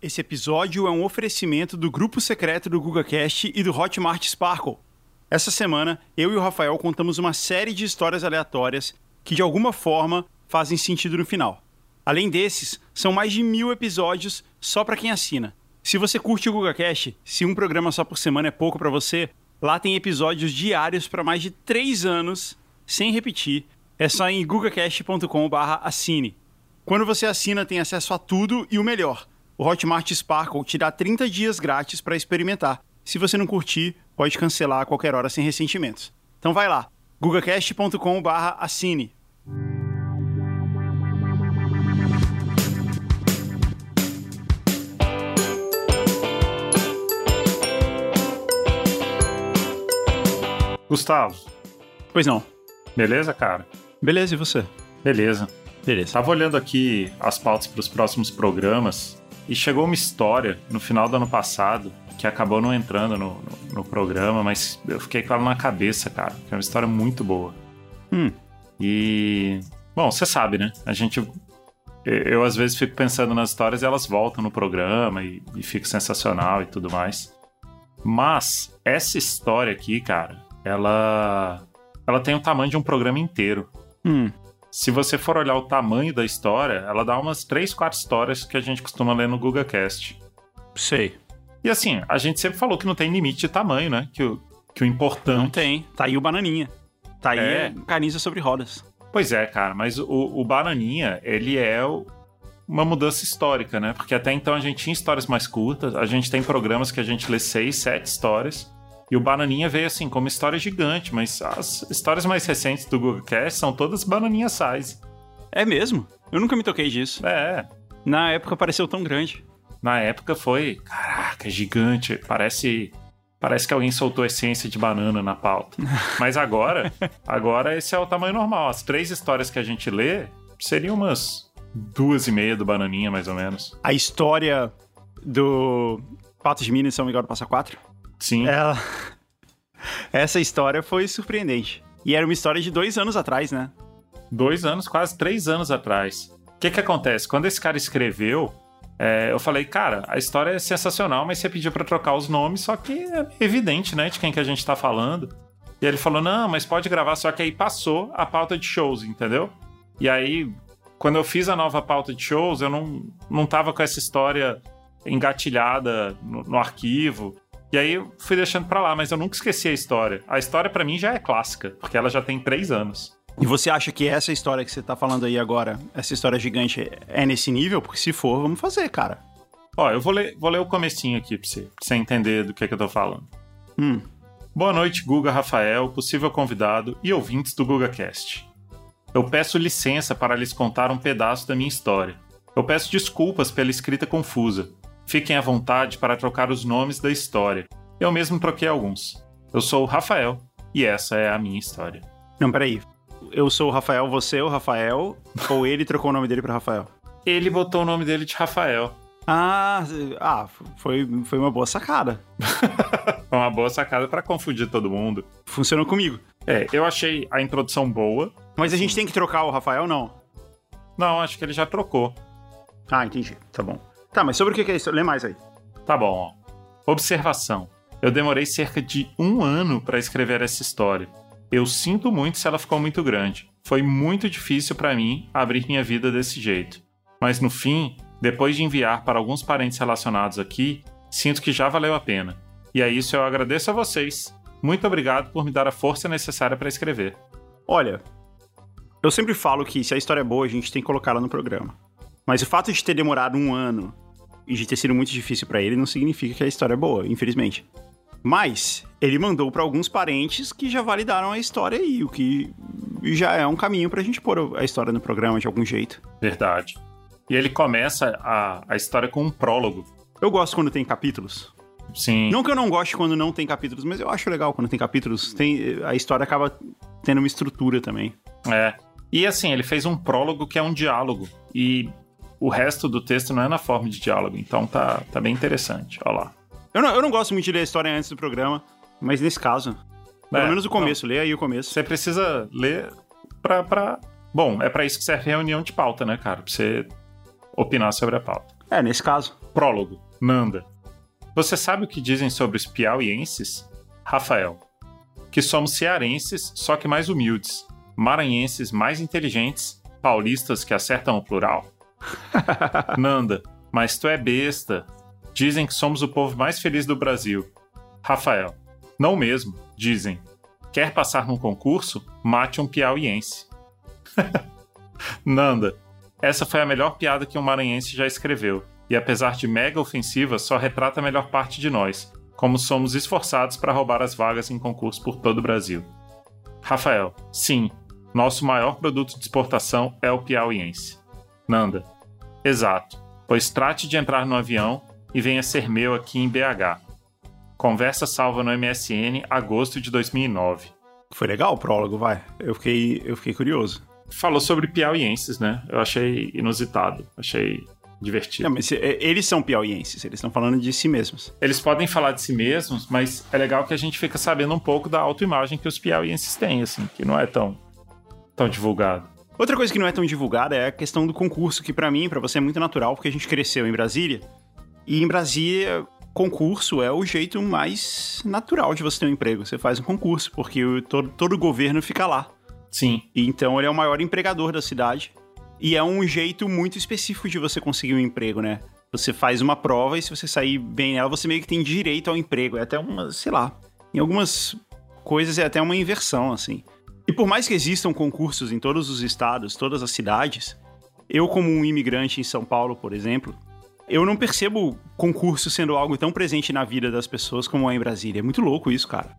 Esse episódio é um oferecimento do grupo secreto do GugaCast e do Hotmart Sparkle. Essa semana, eu e o Rafael contamos uma série de histórias aleatórias que, de alguma forma, fazem sentido no final. Além desses, são mais de 1000 episódios só para quem assina. Se você curte o GugaCast, se um programa só por semana é pouco para você, lá tem episódios diários para mais de 3 anos, sem repetir. É só em gugacast.com/assine. Quando você assina, tem acesso a tudo e o melhor. O Hotmart Sparkle te dá 30 dias grátis para experimentar. Se você não curtir, pode cancelar a qualquer hora sem ressentimentos. Então vai lá, gugacast.com/assine. Gustavo. Pois não. Beleza, cara? Beleza, e você? Beleza. Beleza. Tava olhando aqui as pautas para os próximos programas e chegou uma história no final do ano passado que acabou não entrando no programa, mas eu fiquei com ela na cabeça, cara, que é uma história muito boa. E, bom, você sabe, né? Eu às vezes fico pensando nas histórias e elas voltam no programa e fica sensacional e tudo mais. Mas essa história aqui, cara, ela tem o tamanho de um programa inteiro. Se você for olhar o tamanho da história, ela dá umas 3, 4 histórias que a gente costuma ler no GugaCast. Sei. E assim, a gente sempre falou que não tem limite de tamanho, né? Que o importante... Não tem. Tá aí o Bananinha. Tá aí Caniza sobre rodas. Pois é, cara, mas o Bananinha, ele é uma mudança histórica, né? Porque até então a gente tinha histórias mais curtas, a gente tem programas que a gente lê 6, 7 histórias, e o Bananinha veio assim, como história gigante, mas as histórias mais recentes do GugaCast são todas Bananinha size. É mesmo? Eu nunca me toquei disso. Na época pareceu tão grande. Na época foi, caraca, gigante, parece que alguém soltou essência de banana na pauta. Mas agora esse é o tamanho normal. As 3 histórias que a gente lê seriam umas 2,5 do Bananinha, mais ou menos. A história do Patos de Minas e São Miguel do Passa Quatro? Sim. Essa história foi surpreendente. E era uma história de 2 anos atrás, né? 2 anos, quase 3 anos atrás. O que acontece? Quando esse cara escreveu, eu falei, cara, a história é sensacional, mas você pediu pra trocar os nomes, só que é evidente, né, de quem que a gente tá falando. E ele falou, não, mas pode gravar, só que aí passou a pauta de shows, entendeu? E aí, quando eu fiz a nova pauta de shows, eu não tava com essa história engatilhada no arquivo. E aí eu fui deixando pra lá, mas eu nunca esqueci a história. A história pra mim já é clássica, porque ela já tem 3 anos. E você acha que essa história que você tá falando aí agora, essa história gigante, é nesse nível? Porque se for, vamos fazer, cara. Ó, eu vou ler o comecinho aqui pra você entender do que eu tô falando. Boa noite, Guga, Rafael, possível convidado e ouvintes do GugaCast. Eu peço licença para lhes contar um pedaço da minha história. Eu peço desculpas pela escrita confusa. Fiquem à vontade para trocar os nomes da história. Eu mesmo troquei alguns. Eu sou o Rafael e essa é a minha história. Não, peraí. Eu sou o Rafael, você é o Rafael, ou ele trocou o nome dele pra Rafael? Ele botou o nome dele de Rafael. Foi uma boa sacada. Foi uma boa sacada pra confundir todo mundo. Funcionou comigo. Eu achei a introdução boa. Mas a gente tem que trocar o Rafael, não? Não, acho que ele já trocou. Entendi. Tá bom. Tá, mas sobre o que é isso? Lê mais aí. Tá bom, ó. Observação. Eu demorei cerca de 1 ano pra escrever essa história. Eu sinto muito se ela ficou muito grande. Foi muito difícil pra mim abrir minha vida desse jeito. Mas no fim, depois de enviar para alguns parentes relacionados aqui, sinto que já valeu a pena. E é isso, eu agradeço a vocês. Muito obrigado por me dar a força necessária pra escrever. Olha, eu sempre falo que se a história é boa, a gente tem que colocá-la no programa. Mas o fato de ter demorado 1 ano e de ter sido muito difícil pra ele não significa que a história é boa, infelizmente. Mas ele mandou pra alguns parentes que já validaram a história aí, o que já é um caminho pra gente pôr a história no programa de algum jeito. Verdade. E ele começa a história com um prólogo. Eu gosto quando tem capítulos. Sim. Não que eu não goste quando não tem capítulos, mas eu acho legal quando tem capítulos. A história acaba tendo uma estrutura também. E assim, ele fez um prólogo que é um diálogo. E o resto do texto não é na forma de diálogo. Então tá bem interessante. Olha lá. Eu não gosto muito de ler a história antes do programa, mas nesse caso, pelo menos o começo, lê aí o começo. Você precisa ler pra... Bom, é pra isso que serve a reunião de pauta, né, cara? Pra você opinar sobre a pauta. Nesse caso. Prólogo. Nanda. Você sabe o que dizem sobre os piauienses? Rafael. Que somos cearenses, só que mais humildes. Maranhenses mais inteligentes. Paulistas que acertam o plural. Nanda. Mas tu é besta. Dizem que somos o povo mais feliz do Brasil. Rafael. Não mesmo. Dizem. Quer passar num concurso? Mate um piauiense. Nanda. Essa foi a melhor piada que um maranhense já escreveu. E apesar de mega ofensiva, só retrata a melhor parte de nós, como somos esforçados para roubar as vagas em concurso por todo o Brasil. Rafael. Sim, nosso maior produto de exportação é o piauiense. Nanda. Exato, pois trate de entrar no avião e venha ser meu aqui em BH. Conversa salva no MSN, agosto de 2009. Foi legal o prólogo, vai. Eu fiquei curioso. Falou sobre piauienses, né? Eu achei inusitado, achei divertido. Não, mas eles são piauienses, eles estão falando de si mesmos. Eles podem falar de si mesmos, mas é legal que a gente fica sabendo um pouco da autoimagem que os piauienses têm, assim, que não é tão divulgado. Outra coisa que não é tão divulgada é a questão do concurso, que pra mim, pra você é muito natural, porque a gente cresceu em Brasília, e em Brasília, concurso é o jeito mais natural de você ter um emprego. Você faz um concurso, porque todo o governo fica lá. Sim. Então ele é o maior empregador da cidade. E é um jeito muito específico de você conseguir um emprego, né? Você faz uma prova e se você sair bem nela, você meio que tem direito ao emprego. É até uma, sei lá, em algumas coisas é até uma inversão, assim. E por mais que existam concursos em todos os estados, todas as cidades, eu como um imigrante em São Paulo, por exemplo, eu não percebo concurso sendo algo tão presente na vida das pessoas como é em Brasília. É muito louco isso, cara.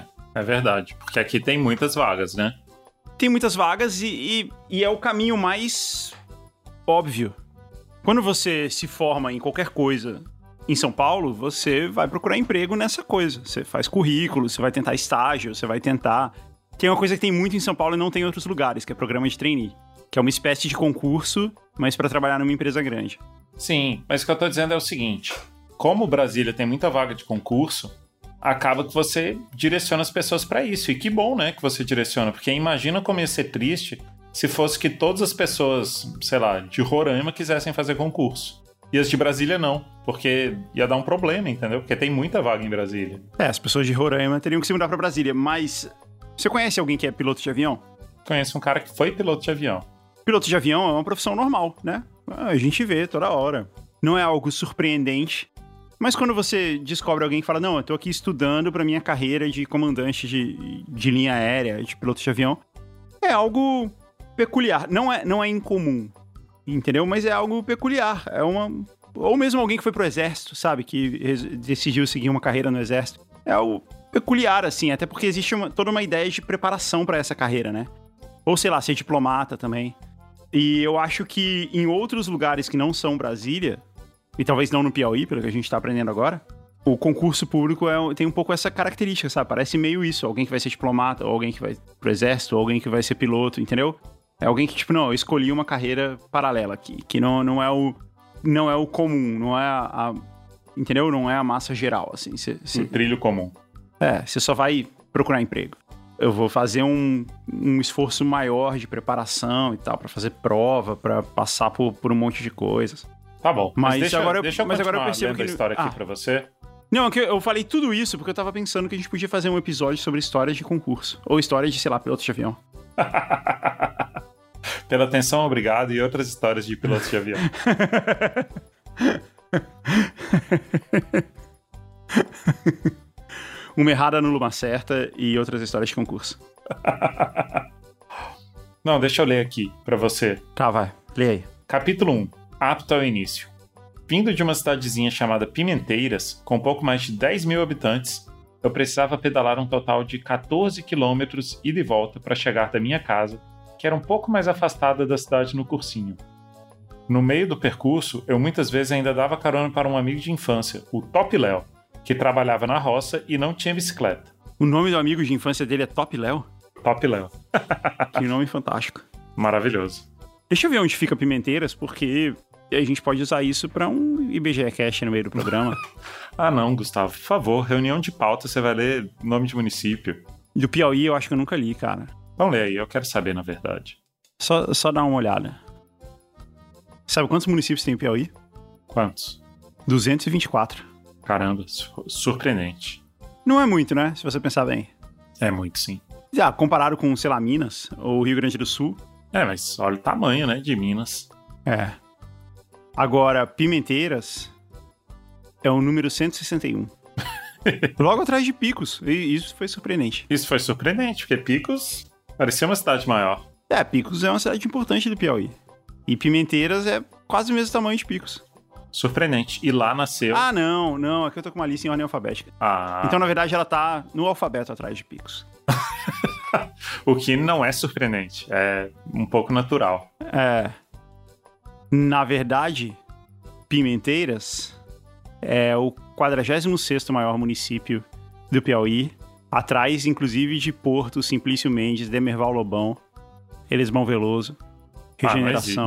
É verdade. Porque aqui tem muitas vagas, né? Tem muitas vagas e é o caminho mais óbvio. Quando você se forma em qualquer coisa em São Paulo, você vai procurar emprego nessa coisa. Você faz currículo, você vai tentar estágio, você vai tentar... Tem uma coisa que tem muito em São Paulo e não tem em outros lugares, que é programa de trainee, que é uma espécie de concurso, mas para trabalhar numa empresa grande. Sim, mas o que eu tô dizendo é o seguinte. Como Brasília tem muita vaga de concurso, acaba que você direciona as pessoas para isso. E que bom, né, que você direciona, porque imagina como ia ser triste se fosse que todas as pessoas, sei lá, de Roraima quisessem fazer concurso. E as de Brasília não, porque ia dar um problema, entendeu? Porque tem muita vaga em Brasília. As pessoas de Roraima teriam que se mudar para Brasília, mas você conhece alguém que é piloto de avião? Conheço um cara que foi piloto de avião. Piloto de avião é uma profissão normal, né? A gente vê toda hora. Não é algo surpreendente. Mas quando você descobre alguém que fala, não, eu tô aqui estudando pra minha carreira de comandante de linha aérea, de piloto de avião, é algo peculiar. Não é incomum, entendeu? Mas é algo peculiar. Ou mesmo alguém que foi pro exército, sabe? Que decidiu seguir uma carreira no exército. É algo peculiar, assim, até porque existe toda uma ideia de preparação pra essa carreira, né? Ou, sei lá, ser diplomata também. E eu acho que em outros lugares que não são Brasília, e talvez não no Piauí, pelo que a gente tá aprendendo agora, o concurso público tem um pouco essa característica, sabe? Parece meio isso, alguém que vai ser diplomata, ou alguém que vai pro exército, ou alguém que vai ser piloto, entendeu? É alguém que, tipo, não, eu escolhi uma carreira paralela aqui, que não é o comum, não é entendeu? Não é a massa geral, assim. Um trilho comum. Você só vai procurar emprego. Eu vou fazer um esforço maior de preparação e tal, pra fazer prova, pra passar por um monte de coisas. Tá bom, mas deixa agora eu continuar percebo lendo a história aqui pra você. Não, eu falei tudo isso porque eu tava pensando que a gente podia fazer um episódio sobre histórias de concurso. Ou histórias de, sei lá, pilotos de avião. Pela atenção, obrigado. E outras histórias de pilotos de avião. Uma errada numa certa e outras histórias de concurso. Não, deixa eu ler aqui pra você. Tá, vai. Lê aí. Capítulo 1. Apto ao início. Vindo de uma cidadezinha chamada Pimenteiras, com pouco mais de 10 mil habitantes, eu precisava pedalar um total de 14 quilômetros ida e volta para chegar da minha casa, que era um pouco mais afastada da cidade no cursinho. No meio do percurso, eu muitas vezes ainda dava carona para um amigo de infância, o Top Léo, que trabalhava na roça e não tinha bicicleta. O nome do amigo de infância dele é Top Léo? Top Léo. Que nome fantástico. Maravilhoso. Deixa eu ver onde fica Pimenteiras, porque a gente pode usar isso pra um IBGE Cast no meio do programa. Ah não, Gustavo, por favor, reunião de pauta, você vai ler nome de município. Do Piauí eu acho que eu nunca li, cara. Vamos ler aí, eu quero saber, na verdade. Só dar uma olhada. Sabe quantos municípios tem o Piauí? Quantos? 224. Caramba, surpreendente. Não é muito, né? Se você pensar bem. É muito, sim. Comparado com, sei lá, Minas ou Rio Grande do Sul. Mas olha o tamanho, né, de Minas. Agora, Pimenteiras é o número 161. Logo atrás de Picos. E isso foi surpreendente. Isso foi surpreendente, porque Picos parecia uma cidade maior. Picos é uma cidade importante do Piauí. E Pimenteiras é quase o mesmo tamanho de Picos. Surpreendente. E lá nasceu... Não. Aqui eu tô com uma lista em ordem alfabética. Então, na verdade, ela tá no alfabeto atrás de Picos. O que não é surpreendente. É um pouco natural. Na verdade, Pimenteiras é o 46º maior município do Piauí. Atrás, inclusive, de Porto, Simplício Mendes, Demerval Lobão, Elesbão Veloso, Regeneração.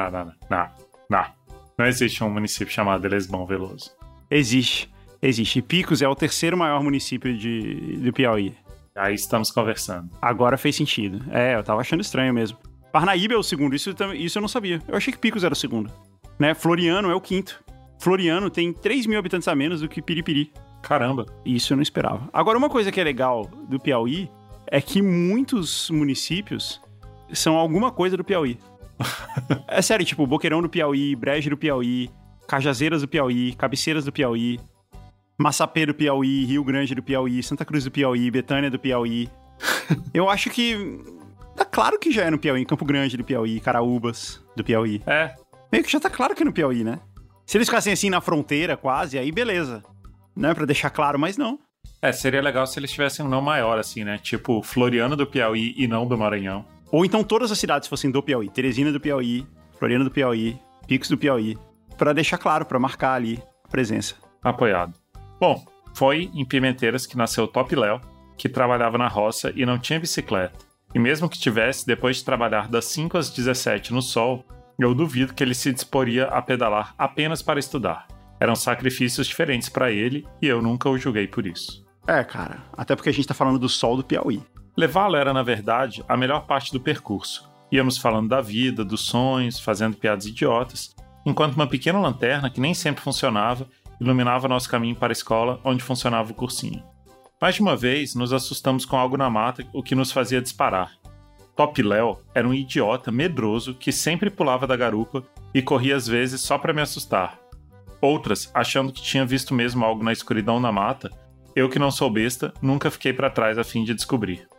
Não. Não existe um município chamado Elesbão Veloso. Existe. E Picos é o 3º maior município do Piauí. Aí estamos conversando. Agora fez sentido. Eu tava achando estranho mesmo. Parnaíba é o 2º, isso eu não sabia. Eu achei que Picos era o 2º. Né? Floriano é o 5º. Floriano tem 3.000 habitantes a menos do que Piripiri. Caramba. Isso eu não esperava. Agora, uma coisa que é legal do Piauí é que muitos municípios são alguma coisa do Piauí. É sério, tipo, Boqueirão do Piauí, Brejo do Piauí, Cajazeiras do Piauí, Cabeceiras do Piauí, Massapê do Piauí, Rio Grande do Piauí, Santa Cruz do Piauí, Betânia do Piauí. Eu acho que... Tá claro que já é no Piauí, Campo Grande do Piauí, Caraúbas do Piauí. Meio que já tá claro que é no Piauí, né? Se eles ficassem assim na fronteira quase, aí beleza. Né? Pra deixar claro, mas não. Seria legal se eles tivessem um não maior, assim, né? Tipo, Floriano do Piauí e não do Maranhão. Ou então todas as cidades fossem do Piauí. Teresina do Piauí, Floriano do Piauí, Picos do Piauí. Pra deixar claro, pra marcar ali a presença. Apoiado. Bom, foi em Pimenteiras que nasceu o Top Léo, que trabalhava na roça e não tinha bicicleta. E mesmo que tivesse, depois de trabalhar das 5 às 17 no sol, eu duvido que ele se disporia a pedalar apenas para estudar. Eram sacrifícios diferentes para ele e eu nunca o julguei por isso. Cara, até porque a gente tá falando do sol do Piauí. Levá-lo era, na verdade, a melhor parte do percurso. Íamos falando da vida, dos sonhos, fazendo piadas idiotas, enquanto uma pequena lanterna, que nem sempre funcionava, iluminava nosso caminho para a escola, onde funcionava o cursinho. Mais de uma vez, nos assustamos com algo na mata, o que nos fazia disparar. Top Léo era um idiota medroso que sempre pulava da garupa e corria às vezes só para me assustar. Outras, achando que tinha visto mesmo algo na escuridão na mata, eu que não sou besta, nunca fiquei para trás a fim de descobrir.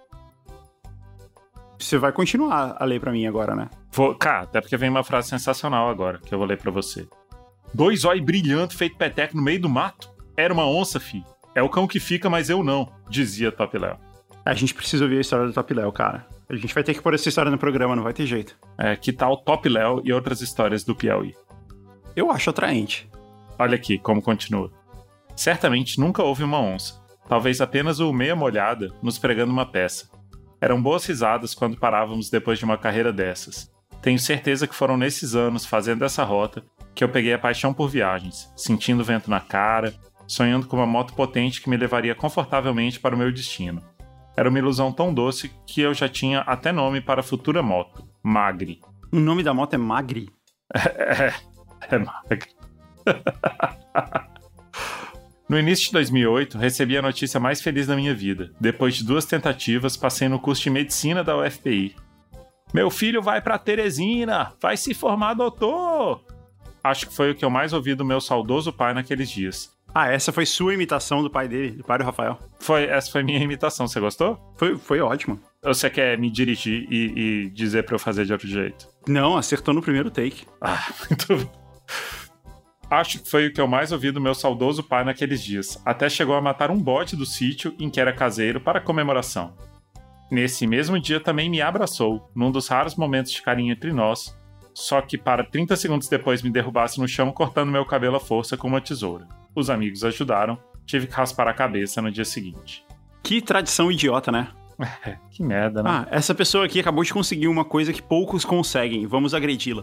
Você vai continuar a ler pra mim agora, né? Cara, até porque vem uma frase sensacional agora, que eu vou ler pra você. 2 olhos brilhantes feito peteco no meio do mato? Era uma onça, fi. É o cão que fica, mas eu não, dizia Top Léo. A gente precisa ouvir a história do Top Léo, cara. A gente vai ter que pôr essa história no programa, não vai ter jeito. Que tal Top Léo e outras histórias do Piauí? Eu acho atraente. Olha aqui como continua. Certamente nunca houve uma onça. Talvez apenas o meia molhada nos pregando uma peça. Eram boas risadas quando parávamos depois de uma carreira dessas. Tenho certeza que foram nesses anos, fazendo essa rota, que eu peguei a paixão por viagens, sentindo o vento na cara, sonhando com uma moto potente que me levaria confortavelmente para o meu destino. Era uma ilusão tão doce que eu já tinha até nome para a futura moto, Magri. O nome da moto é Magri? É Magri. No início de 2008, recebi a notícia mais feliz da minha vida. Depois de 2 tentativas, passei no curso de medicina da UFPI. Meu filho vai pra Teresina! Vai se formar doutor! Acho que foi o que eu mais ouvi do meu saudoso pai naqueles dias. Essa foi sua imitação do pai dele, do pai do Rafael? Essa foi minha imitação, você gostou? Foi ótimo. Ou você quer me dirigir e dizer pra eu fazer de outro jeito? Não, acertou no primeiro take. Muito bem. Acho que foi o que eu mais ouvi do meu saudoso pai naqueles dias. Até chegou a matar um bode do sítio em que era caseiro para comemoração. Nesse mesmo dia também me abraçou, num dos raros momentos de carinho entre nós, só que para 30 segundos depois me derrubasse no chão cortando meu cabelo à força com uma tesoura. Os amigos ajudaram, tive que raspar a cabeça no dia seguinte. Que tradição idiota, né? Que merda, né? Essa pessoa aqui acabou de conseguir uma coisa que poucos conseguem, vamos agredi-la.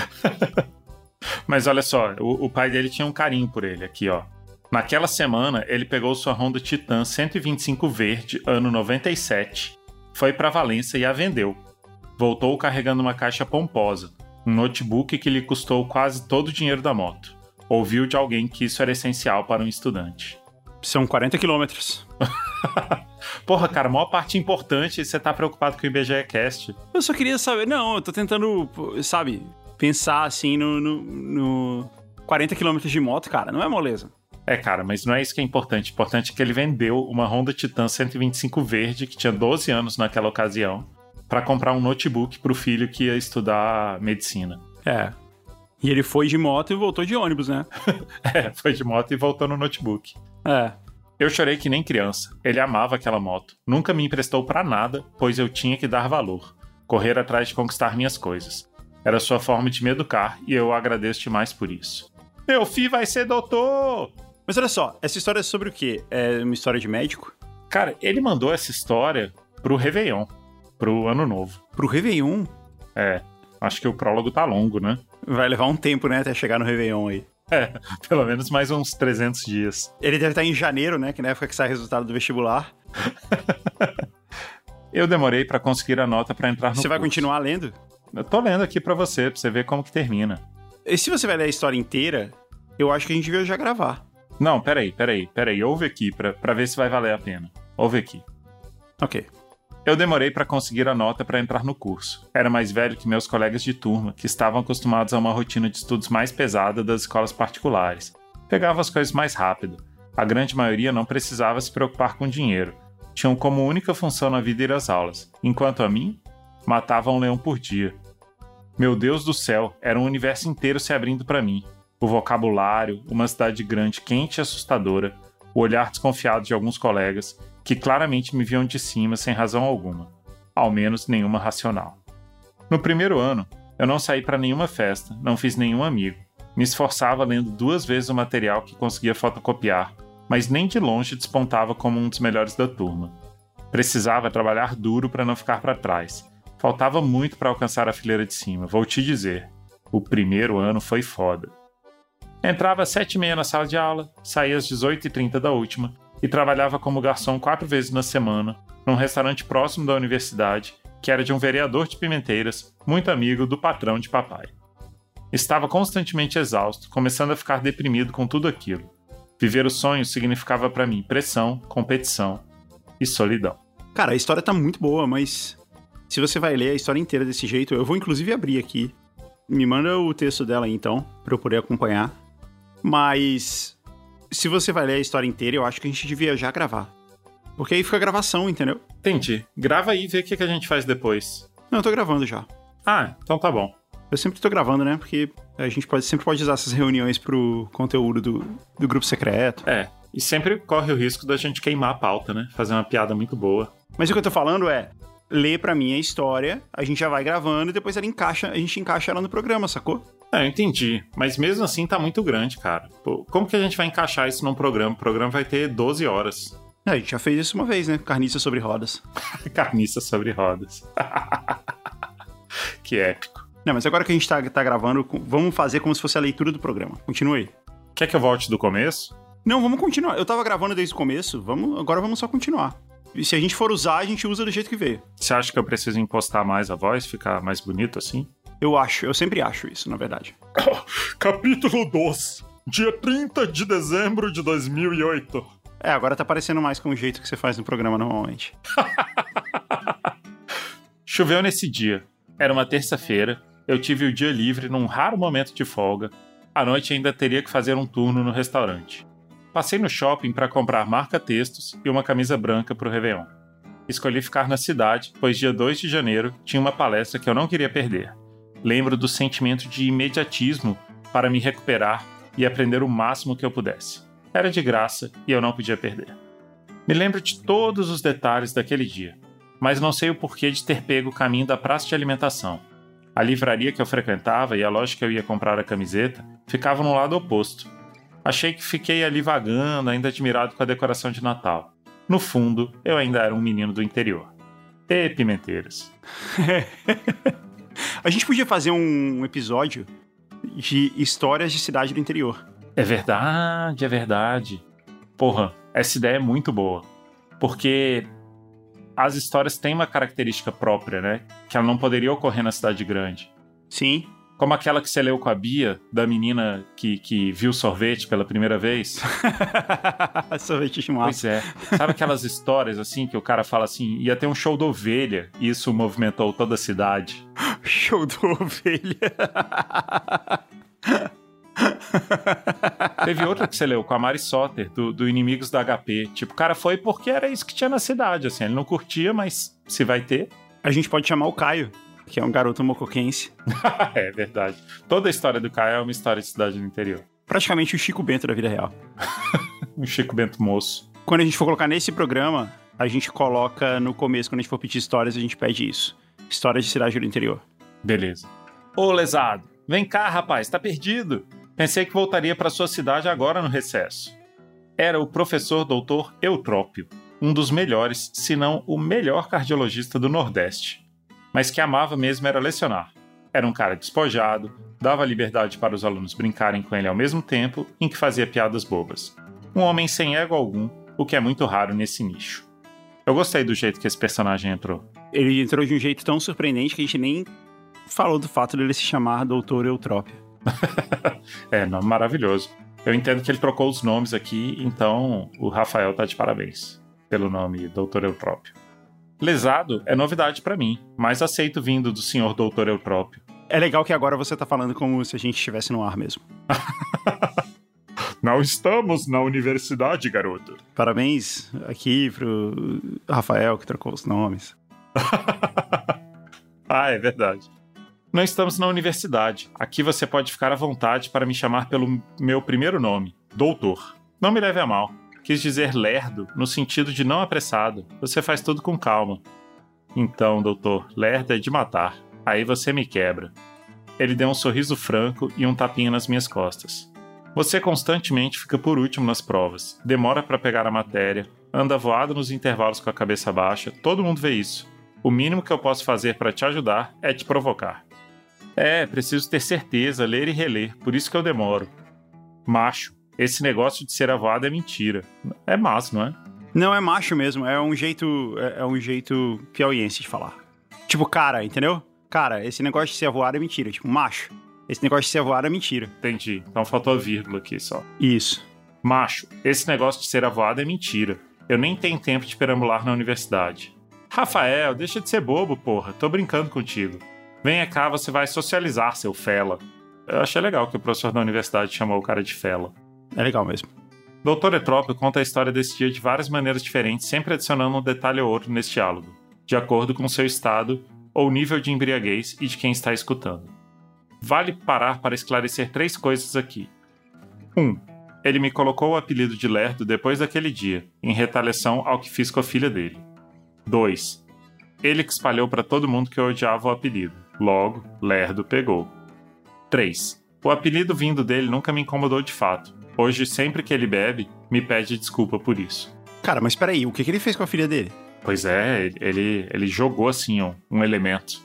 Mas olha só, o pai dele tinha um carinho por ele aqui, ó. Naquela semana, ele pegou sua Honda Titan 125 verde, ano 97, foi pra Valência e a vendeu. Voltou carregando uma caixa pomposa, um notebook que lhe custou quase todo o dinheiro da moto. Ouviu de alguém que isso era essencial para um estudante. São 40 quilômetros. Porra, cara, a maior parte importante, você tá preocupado com o IBGE Cast. Eu só queria saber... Não, eu tô tentando, sabe, pensar assim no 40 quilômetros de moto, cara. Não é moleza. Cara, mas não é isso que é importante. O importante é que ele vendeu uma Honda Titan 125 verde, que tinha 12 anos naquela ocasião, pra comprar um notebook pro filho que ia estudar medicina. E ele foi de moto e voltou de ônibus, né? Foi de moto e voltou no notebook. Eu chorei que nem criança. Ele amava aquela moto. Nunca me emprestou pra nada, pois eu tinha que dar valor. Correr atrás de conquistar minhas coisas. Era sua forma de me educar e eu agradeço demais por isso. Meu filho vai ser doutor! Mas olha só, essa história é sobre o quê? É uma história de médico? Cara, ele mandou essa história pro Réveillon, pro Ano Novo. Pro Réveillon? Acho que o prólogo tá longo, né? Vai levar um tempo, né, até chegar no Réveillon aí. Pelo menos mais uns 300 dias. Ele deve estar em janeiro, né, que na época que sai o resultado do vestibular. Eu demorei pra conseguir a nota pra entrar no curso. Você vai continuar lendo? Eu tô lendo aqui pra você ver como que termina. E se você vai ler a história inteira, eu acho que a gente devia já gravar. Não, peraí. Ouve aqui pra ver se vai valer a pena. Ouve aqui. Ok. Eu demorei pra conseguir a nota pra entrar no curso. Era mais velho que meus colegas de turma, que estavam acostumados a uma rotina de estudos mais pesada das escolas particulares. Pegava as coisas mais rápido. A grande maioria não precisava se preocupar com dinheiro. Tinham como única função na vida ir às aulas. Enquanto a mim, matava um leão por dia. Meu Deus do céu, era um universo inteiro se abrindo pra mim. O vocabulário, uma cidade grande, quente e assustadora, o olhar desconfiado de alguns colegas, que claramente me viam de cima sem razão alguma, ao menos nenhuma racional. No primeiro ano, eu não saí para nenhuma festa, não fiz nenhum amigo, me esforçava lendo 2 vezes o material que conseguia fotocopiar, mas nem de longe despontava como um dos melhores da turma. Precisava trabalhar duro para não ficar para trás. Faltava muito para alcançar a fileira de cima, vou te dizer. O primeiro ano foi foda. Entrava às 7h30 na sala de aula, saía às 18h30 da última e trabalhava como garçom 4 vezes na semana, num restaurante próximo da universidade, que era de um vereador de Pimenteiras, muito amigo do patrão de papai. Estava constantemente exausto, começando a ficar deprimido com tudo aquilo. Viver o sonho significava para mim pressão, competição e solidão. Cara, a história tá muito boa, mas se você vai ler a história inteira desse jeito, eu vou inclusive abrir aqui. Me manda o texto dela aí, então, pra eu poder acompanhar. Mas se você vai ler a história inteira, eu acho que a gente devia já gravar. Porque aí fica a gravação, entendeu? Entendi. Grava aí e vê o que a gente faz depois. Não, eu tô gravando já. Então tá bom. Eu sempre tô gravando, né? Porque a gente sempre pode usar essas reuniões pro conteúdo do grupo secreto. E sempre corre o risco da gente queimar a pauta, né? Fazer uma piada muito boa. Mas o que eu tô falando é, lê pra mim a história, a gente já vai gravando e depois a gente encaixa ela no programa, sacou? Eu entendi. Mas mesmo assim tá muito grande, cara. Pô, como que a gente vai encaixar isso num programa? O programa vai ter 12 horas. A gente já fez isso uma vez, né? Carniça sobre rodas. Carniça sobre rodas. Que épico. Não, mas agora que a gente tá gravando, vamos fazer como se fosse a leitura do programa. Continua aí. Quer que eu volte do começo? Não, vamos continuar. Eu tava gravando desde o começo, agora vamos só continuar. E se a gente for usar, a gente usa do jeito que veio. Você acha que eu preciso impostar mais a voz, ficar mais bonito assim? Eu sempre acho isso, na verdade. Capítulo 2, dia 30 de dezembro de 2008. Agora tá parecendo mais com o jeito que você faz no programa normalmente. Choveu nesse dia. Era uma terça-feira. Eu tive o dia livre num raro momento de folga. À noite ainda teria que fazer um turno no restaurante. Passei no shopping para comprar marca-textos e uma camisa branca pro Réveillon. Escolhi ficar na cidade, pois dia 2 de janeiro tinha uma palestra que eu não queria perder. Lembro do sentimento de imediatismo para me recuperar e aprender o máximo que eu pudesse. Era de graça e eu não podia perder. Me lembro de todos os detalhes daquele dia, mas não sei o porquê de ter pego o caminho da praça de alimentação. A livraria que eu frequentava e a loja que eu ia comprar a camiseta ficavam no lado oposto. Achei que fiquei ali vagando, ainda admirado com a decoração de Natal. No fundo, eu ainda era um menino do interior. E Pimenteiras. A gente podia fazer um episódio de histórias de cidade do interior. É verdade. Porra, essa ideia é muito boa. Porque as histórias têm uma característica própria, né? Que ela não poderia ocorrer na cidade grande. Sim. Como aquela que você leu com a Bia, da menina que viu sorvete pela primeira vez. Sorvete de massa. Pois é. Sabe aquelas histórias, assim, que o cara fala assim, ia ter um show da ovelha, e isso movimentou toda a cidade. Show da ovelha. Teve outra que você leu, com a Mari Soter, do Inimigos da HP. Tipo, o cara foi porque era isso que tinha na cidade, assim. Ele não curtia, mas se vai ter... A gente pode chamar o Caio, que é um garoto mocoquense. É verdade. Toda a história do Caio é uma história de cidade no interior. Praticamente o Chico Bento da vida real. Um Chico Bento moço. Quando a gente for colocar nesse programa, a gente coloca no começo, quando a gente for pedir histórias, a gente pede isso. Histórias de cidade do interior. Beleza. Ô, lesado, vem cá, rapaz, tá perdido. Pensei que voltaria pra sua cidade agora no recesso. Era o professor doutor Eutrópio, um dos melhores, se não o melhor cardiologista do Nordeste. Mas que amava mesmo era lecionar. Era um cara despojado, dava liberdade para os alunos brincarem com ele ao mesmo tempo em que fazia piadas bobas. Um homem sem ego algum, o que é muito raro nesse nicho. Eu gostei do jeito que esse personagem entrou. Ele entrou de um jeito tão surpreendente que a gente nem falou do fato dele se chamar Doutor Eutrópio. Nome maravilhoso. Eu entendo que ele trocou os nomes aqui, então o Rafael tá de parabéns pelo nome Doutor Eutrópio. Lesado é novidade pra mim, mas aceito vindo do senhor Doutor Eutrópio. É legal que agora você tá falando como se a gente estivesse no ar mesmo. Não estamos na universidade, garoto. Parabéns aqui pro Rafael, que trocou os nomes. É verdade. Não estamos na universidade. Aqui você pode ficar à vontade para me chamar pelo meu primeiro nome, Doutor. Não me leve a mal. Quis dizer lerdo, no sentido de não apressado. Você faz tudo com calma. Então, doutor, lerdo é de matar. Aí você me quebra. Ele deu um sorriso franco e um tapinha nas minhas costas. Você constantemente fica por último nas provas. Demora para pegar a matéria. Anda voado nos intervalos com a cabeça baixa. Todo mundo vê isso. O mínimo que eu posso fazer para te ajudar é te provocar. Preciso ter certeza, ler e reler. Por isso que eu demoro. Macho. Esse negócio de ser avoado é mentira. É massa, não é? Não, é macho mesmo. É um jeito piauiense de falar. Tipo, cara, entendeu? Cara, esse negócio de ser avoado é mentira. Tipo, macho. Esse negócio de ser avoado é mentira. Entendi. Então faltou a vírgula aqui só. Isso. Macho, esse negócio de ser avoado é mentira. Eu nem tenho tempo de perambular na universidade. Rafael, deixa de ser bobo, porra. Tô brincando contigo. Venha cá, você vai socializar, seu fela. Eu achei legal que o professor da universidade chamou o cara de fela. É legal mesmo. Doutor Eutrópio conta a história desse dia de várias maneiras diferentes, sempre adicionando um detalhe ou outro nesse diálogo, de acordo com seu estado ou nível de embriaguez e de quem está escutando. Vale parar para esclarecer 3 coisas aqui. 1. Ele me colocou o apelido de Lerdo depois daquele dia, em retaliação ao que fiz com a filha dele. 2. Ele que espalhou para todo mundo que eu odiava o apelido. Logo, Lerdo pegou. 3. O apelido vindo dele nunca me incomodou de fato. Hoje, sempre que ele bebe, me pede desculpa por isso. Cara, mas peraí, o que ele fez com a filha dele? Pois é, ele jogou assim um elemento.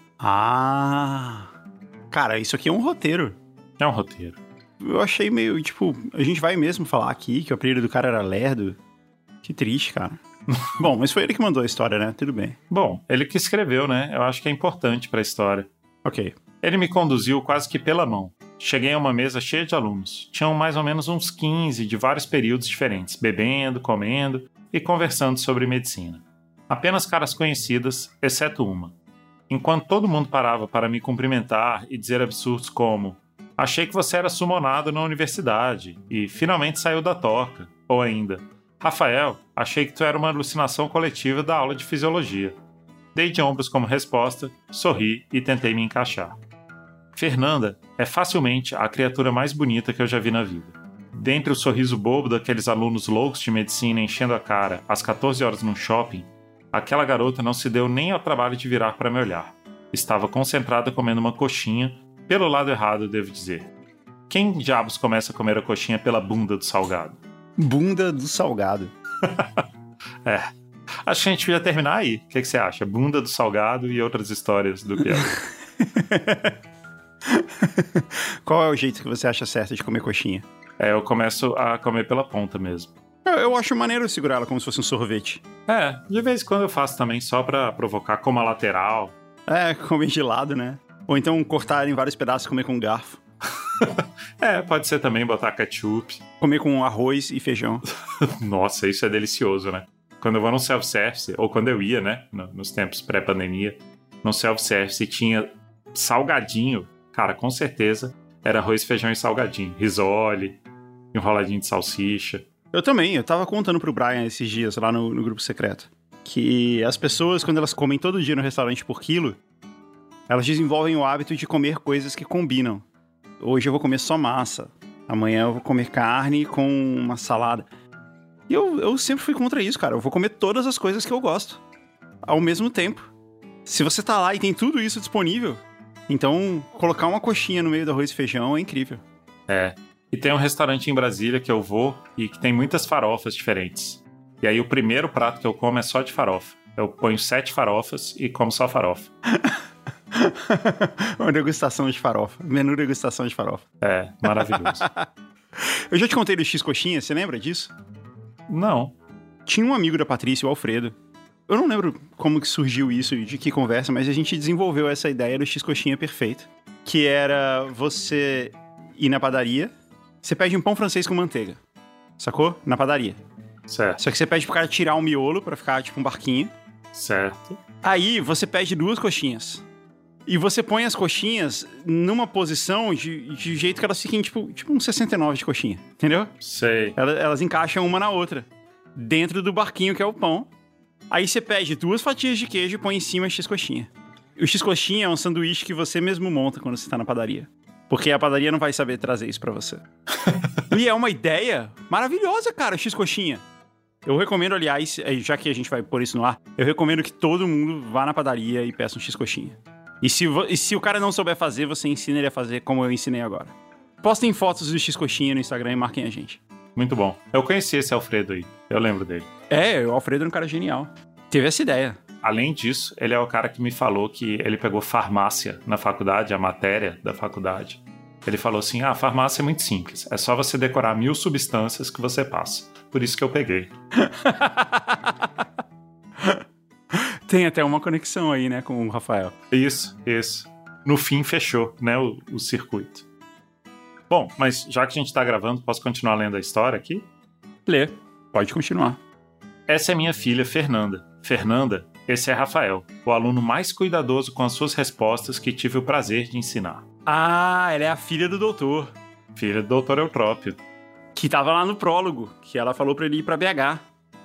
Cara, isso aqui é um roteiro. É um roteiro. Eu achei meio, tipo, a gente vai mesmo falar aqui que o apelido do cara era Lerdo. Que triste, cara. Bom, mas foi ele que mandou a história, né? Tudo bem. Bom, ele que escreveu, né? Eu acho que é importante pra história. Ok. Ele me conduziu quase que pela mão. Cheguei a uma mesa cheia de alunos. Tinham mais ou menos uns 15 de vários períodos diferentes, bebendo, comendo e conversando sobre medicina. Apenas caras conhecidas, exceto uma. Enquanto todo mundo parava para me cumprimentar e dizer absurdos como "Achei que você era sumonado na universidade" e "Finalmente saiu da toca", ou ainda "Rafael, achei que tu era uma alucinação coletiva da aula de fisiologia". Dei de ombros como resposta, sorri e tentei me encaixar. Fernanda é facilmente a criatura mais bonita que eu já vi na vida. Dentre o sorriso bobo daqueles alunos loucos de medicina enchendo a cara às 14 horas num shopping, aquela garota não se deu nem ao trabalho de virar para me olhar. Estava concentrada comendo uma coxinha, pelo lado errado, devo dizer. Quem diabos começa a comer a coxinha pela bunda do salgado? Bunda do salgado. Acho que a gente podia terminar aí. O que você acha? Bunda do salgado e outras histórias do Piauí. Qual é o jeito que você acha certo de comer coxinha? Eu começo a comer pela ponta mesmo. Eu acho maneiro segurar ela como se fosse um sorvete. De vez em quando eu faço também, só pra provocar, como a lateral. Comer de lado, né? Ou então cortar em vários pedaços e comer com um garfo. Pode ser também botar ketchup. Comer com arroz e feijão. Nossa, isso é delicioso, né? Quando eu vou no self-service, ou quando eu ia, né, nos tempos pré-pandemia, no self-service tinha salgadinho, cara, com certeza era arroz, feijão e salgadinho. Risole, enroladinho de salsicha. Eu também, eu tava contando pro Brian esses dias lá no grupo secreto, que as pessoas, quando elas comem todo dia no restaurante por quilo, elas desenvolvem o hábito de comer coisas que combinam. Hoje eu vou comer só massa, amanhã eu vou comer carne com uma salada. E eu sempre fui contra isso, cara. Eu vou comer todas as coisas que eu gosto, ao mesmo tempo. Se você tá lá e tem tudo isso disponível, então colocar uma coxinha no meio do arroz e feijão é incrível. E tem um restaurante em Brasília que eu vou e que tem muitas farofas diferentes. E aí o primeiro prato que eu como é só de farofa. Eu ponho 7 farofas e como só farofa. Uma degustação de farofa. Menu degustação de farofa. Maravilhoso. Eu já te contei do X-Coxinha, você lembra disso? Não. Tinha um amigo da Patrícia, o Alfredo. Eu não lembro como que surgiu isso e de que conversa, mas a gente desenvolveu essa ideia do X-Coxinha perfeito. Que era você ir na padaria, você pede um pão francês com manteiga. Sacou? Na padaria. Certo. Só que você pede pro cara tirar o miolo pra ficar tipo um barquinho. Certo. Aí você pede 2 coxinhas. E você põe as coxinhas numa posição de jeito que elas fiquem tipo um 69 de coxinha. Entendeu? Sei. Elas encaixam uma na outra. Dentro do barquinho que é o pão. Aí você pede 2 fatias de queijo e põe em cima X-Coxinha. O X-Coxinha é um sanduíche que você mesmo monta quando você tá na padaria. Porque a padaria não vai saber trazer isso pra você. E é uma ideia maravilhosa, cara, X-Coxinha. Eu recomendo, aliás, já que a gente vai pôr isso no ar, eu recomendo que todo mundo vá na padaria e peça um X-Coxinha. E se o cara não souber fazer, você ensina ele a fazer como eu ensinei agora. Postem fotos do X-Coxinha no Instagram e marquem a gente. Muito bom. Eu conheci esse Alfredo aí. Eu lembro dele. O Alfredo é um cara genial. Teve essa ideia. Além disso, ele é o cara que me falou que ele pegou farmácia na faculdade, a matéria da faculdade. Ele falou assim, farmácia é muito simples. É só você decorar 1000 substâncias que você passa. Por isso que eu peguei. Tem até uma conexão aí, né, com o Rafael. Isso. No fim, fechou, né, o circuito. Bom, mas já que a gente tá gravando, posso continuar lendo a história aqui? Lê, pode continuar. Essa é minha filha, Fernanda. Fernanda, esse é Rafael, o aluno mais cuidadoso com as suas respostas que tive o prazer de ensinar. Ah, ela é a filha do doutor. Filha do doutor Eutrópio. Que tava lá no prólogo, que ela falou pra ele ir pra BH.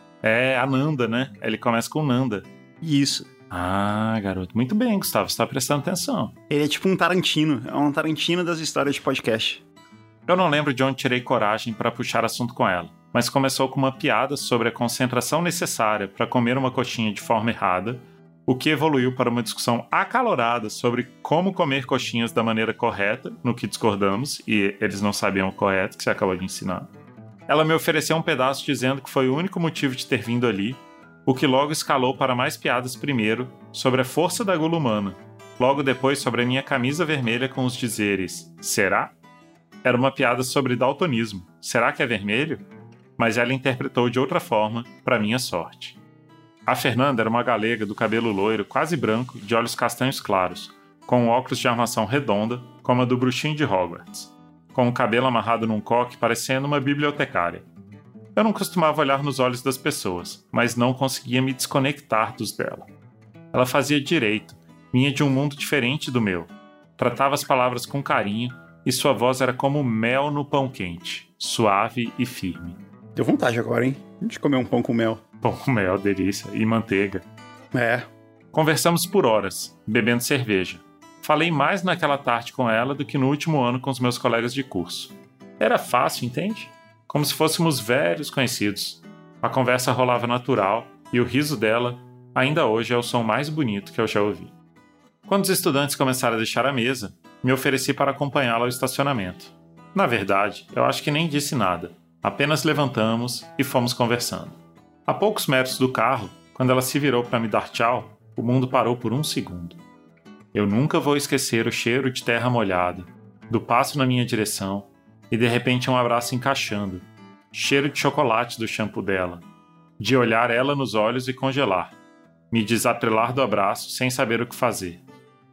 É, a Nanda, né? Ele começa com Nanda. Isso. Ah, garoto. Muito bem, Gustavo. Você tá prestando atenção. Ele é tipo um Tarantino. É um Tarantino das histórias de podcast. Eu não lembro de onde tirei coragem para puxar assunto com ela, mas começou com uma piada sobre a concentração necessária para comer uma coxinha de forma errada, o que evoluiu para uma discussão acalorada sobre como comer coxinhas da maneira correta, no que discordamos, e eles não sabiam o correto que você acabou de ensinar. Ela me ofereceu um pedaço dizendo que foi o único motivo de ter vindo ali, o que logo escalou para mais piadas primeiro sobre a força da gula humana, logo depois sobre a minha camisa vermelha com os dizeres "será?". Era uma piada sobre daltonismo. Será que é vermelho? Mas ela interpretou de outra forma, para minha sorte. A Fernanda era uma galega do cabelo loiro, quase branco, de olhos castanhos claros, com óculos de armação redonda, como a do bruxinho de Hogwarts, com o cabelo amarrado num coque parecendo uma bibliotecária. Eu não costumava olhar nos olhos das pessoas, mas não conseguia me desconectar dos dela. Ela fazia direito, vinha de um mundo diferente do meu. Tratava as palavras com carinho, e sua voz era como mel no pão quente, suave e firme. Deu vontade agora, hein? De comer um pão com mel. Pão com mel, delícia. E manteiga. É. Conversamos por horas, bebendo cerveja. Falei mais naquela tarde com ela do que no último ano com os meus colegas de curso. Era fácil, entende? Como se fôssemos velhos conhecidos. A conversa rolava natural e o riso dela ainda hoje é o som mais bonito que eu já ouvi. Quando os estudantes começaram a deixar a mesa, me ofereci para acompanhá-la ao estacionamento. Na verdade, eu acho que nem disse nada. Apenas levantamos e fomos conversando. A poucos metros do carro, quando ela se virou para me dar tchau, o mundo parou por um segundo. Eu nunca vou esquecer o cheiro de terra molhada, do passo na minha direção e de repente um abraço encaixando, cheiro de chocolate do shampoo dela, de olhar ela nos olhos e congelar, me desatrelar do abraço sem saber o que fazer.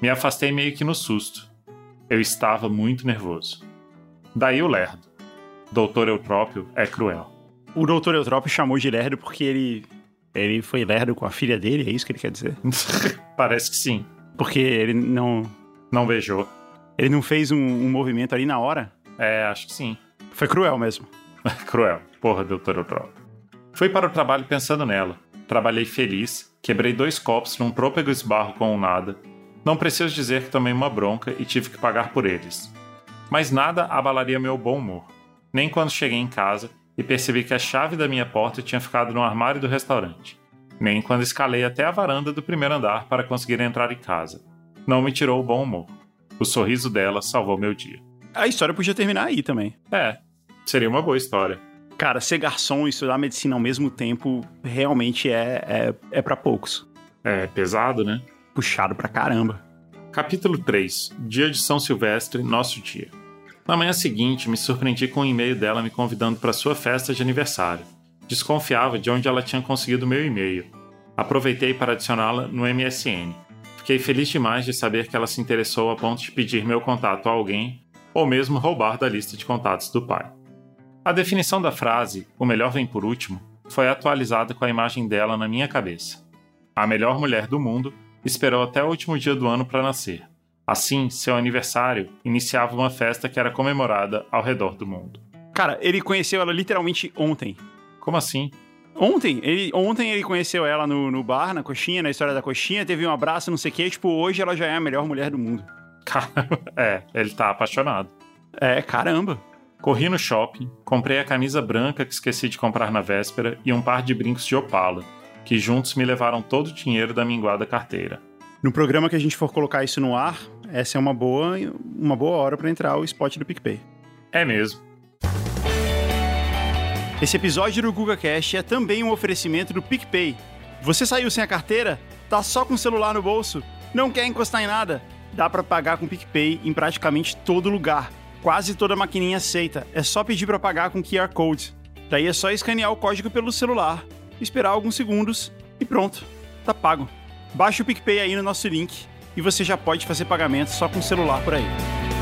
Me afastei meio que no susto. Eu estava muito nervoso. Daí o lerdo. Doutor Eutrópio é cruel. O Dr. Eutrópio chamou de lerdo porque ele foi lerdo com a filha dele, é isso que ele quer dizer? Parece que sim. Porque ele não beijou. Ele não fez um movimento ali na hora? É, acho que sim. Foi cruel mesmo. Cruel. Porra, Dr. Eutrópio. Fui para o trabalho pensando nela. Trabalhei feliz, quebrei 2 copos num trôpego esbarro com o nada. Não preciso dizer que tomei uma bronca e tive que pagar por eles. Mas nada abalaria meu bom humor. Nem quando cheguei em casa e percebi que a chave da minha porta tinha ficado no armário do restaurante. Nem quando escalei até a varanda do primeiro andar para conseguir entrar em casa. Não me tirou o bom humor. O sorriso dela salvou meu dia. A história podia terminar aí também. É, seria uma boa história. Cara, ser garçom e estudar medicina ao mesmo tempo realmente é pra poucos. É pesado, né? Puxado pra caramba. Capítulo 3. Dia de São Silvestre, nosso dia. Na manhã seguinte, me surpreendi com um e-mail dela me convidando para sua festa de aniversário. Desconfiava de onde ela tinha conseguido meu e-mail. Aproveitei para adicioná-la no MSN. Fiquei feliz demais de saber que ela se interessou a ponto de pedir meu contato a alguém, ou mesmo roubar da lista de contatos do pai. A definição da frase, o melhor vem por último, foi atualizada com a imagem dela na minha cabeça. A melhor mulher do mundo esperou até o último dia do ano para nascer. Assim, seu aniversário iniciava uma festa que era comemorada ao redor do mundo. Cara, ele conheceu ela literalmente ontem. Como assim? Ontem ele conheceu ela no bar, na coxinha, na história da coxinha, teve um abraço, não sei o quê. Tipo, hoje ela já é a melhor mulher do mundo. Ele tá apaixonado. Caramba. Corri no shopping, comprei a camisa branca que esqueci de comprar na véspera e um par de brincos de Opala, que juntos me levaram todo o dinheiro da minguada carteira. No programa que a gente for colocar isso no ar, essa é uma boa hora pra entrar o spot do PicPay. É mesmo. Esse episódio do GugaCast é também um oferecimento do PicPay. Você saiu sem a carteira? Tá só com o celular no bolso? Não quer encostar em nada? Dá pra pagar com PicPay em praticamente todo lugar. Quase toda maquininha aceita. É só pedir pra pagar com QR Code. Daí é só escanear o código pelo celular, esperar alguns segundos e pronto. Tá pago. Baixa o PicPay aí no nosso link e você já pode fazer pagamento só com o celular por aí.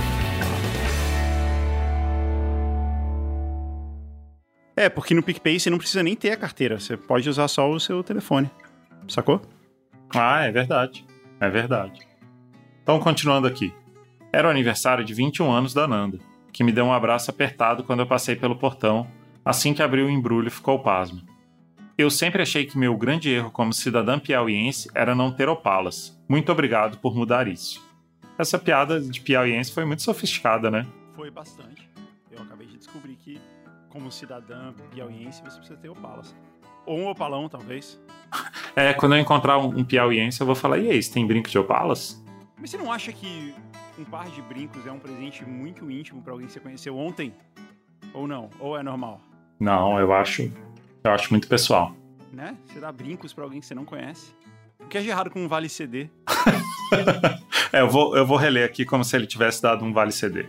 Porque no PicPay você não precisa nem ter a carteira. Você pode usar só o seu telefone. Sacou? É verdade. É verdade. Então, continuando aqui. Era o aniversário de 21 anos da Nanda, que me deu um abraço apertado quando eu passei pelo portão, assim que abriu o embrulho ficou pasmo. Eu sempre achei que meu grande erro como cidadã piauiense era não ter opalas. Muito obrigado por mudar isso. Essa piada de piauiense foi muito sofisticada, né? Foi bastante. Eu acabei de descobrir que, como cidadã piauiense, você precisa ter opalas. Ou um opalão, talvez. Quando eu encontrar um piauiense, eu vou falar, e aí, você tem brinco de opalas? Mas você não acha que um par de brincos é um presente muito íntimo pra alguém que você conheceu ontem? Ou não? Ou é normal? Não, eu acho muito pessoal. Né? Você dá brincos pra alguém que você não conhece. O que é de errado com um vale CD? Eu vou reler aqui como se ele tivesse dado um vale CD.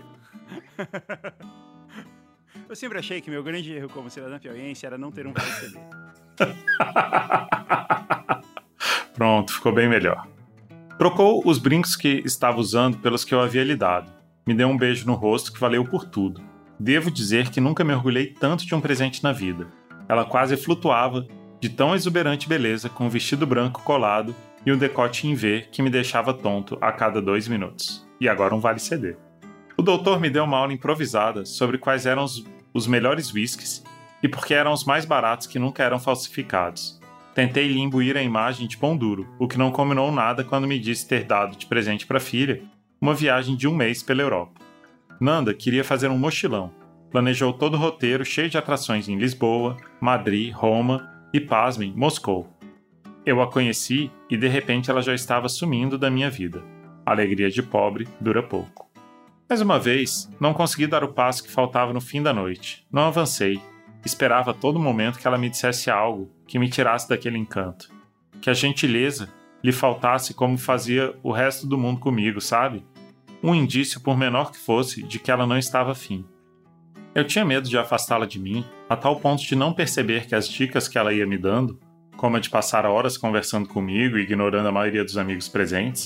Eu sempre achei que meu grande erro como cidadã piauiense era não ter um vale CD. Pronto, ficou bem melhor. Trocou os brincos que estava usando pelos que eu havia lhe dado. Me deu um beijo no rosto que valeu por tudo. Devo dizer que nunca me orgulhei tanto de um presente na vida. Ela quase flutuava de tão exuberante beleza com um vestido branco colado e um decote em V que me deixava tonto a cada 2 minutos. E agora um vale CD. O doutor me deu uma aula improvisada sobre quais eram os melhores whiskies e por que eram os mais baratos que nunca eram falsificados. Tentei lhe imbuir a imagem de pão duro, o que não combinou nada quando me disse ter dado de presente para a filha uma viagem de 1 mês pela Europa. Nanda queria fazer um mochilão. Planejou todo o roteiro cheio de atrações em Lisboa, Madrid, Roma e, pasmem, Moscou. Eu a conheci e de repente ela já estava sumindo da minha vida. A alegria de pobre dura pouco. Mais uma vez, não consegui dar o passo que faltava no fim da noite. Não avancei. Esperava a todo momento que ela me dissesse algo que me tirasse daquele encanto. Que a gentileza lhe faltasse como fazia o resto do mundo comigo, sabe? Um indício, por menor que fosse, de que ela não estava afim. Eu tinha medo de afastá-la de mim, a tal ponto de não perceber que as dicas que ela ia me dando, como a de passar horas conversando comigo e ignorando a maioria dos amigos presentes,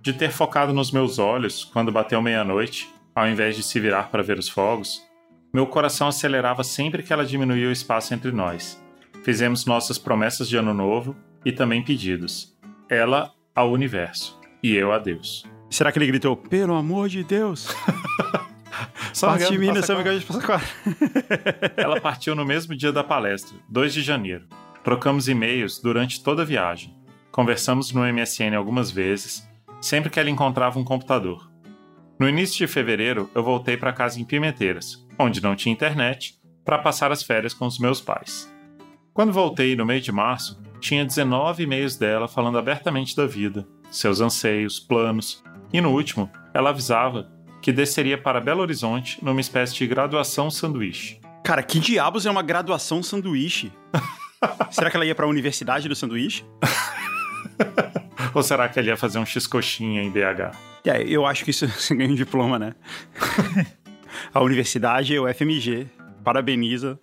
De ter focado nos meus olhos quando bateu meia-noite, ao invés de se virar para ver os fogos, meu coração acelerava sempre que ela diminuía o espaço entre nós. Fizemos nossas promessas de ano novo e também pedidos. Ela ao universo e eu a Deus. Será que ele gritou, pelo amor de Deus? Parte de mim nessa viagem de Passaquara. Ela partiu no mesmo dia da palestra, 2 de janeiro. Trocamos e-mails durante toda a viagem. Conversamos no MSN algumas vezes, sempre que ela encontrava um computador. No início de fevereiro, eu voltei para casa em Pimenteiras, onde não tinha internet, para passar as férias com os meus pais. Quando voltei no meio de março, tinha 19 e-mails dela falando abertamente da vida, seus anseios, planos, e no último, ela avisava que desceria para Belo Horizonte numa espécie de graduação sanduíche. Cara, que diabos é uma graduação sanduíche? Será que ela ia para a universidade do sanduíche? Ou será que ela ia fazer um x-coxinha em BH? Eu acho que isso você ganha um diploma, né? A universidade, o FMG, parabeniza.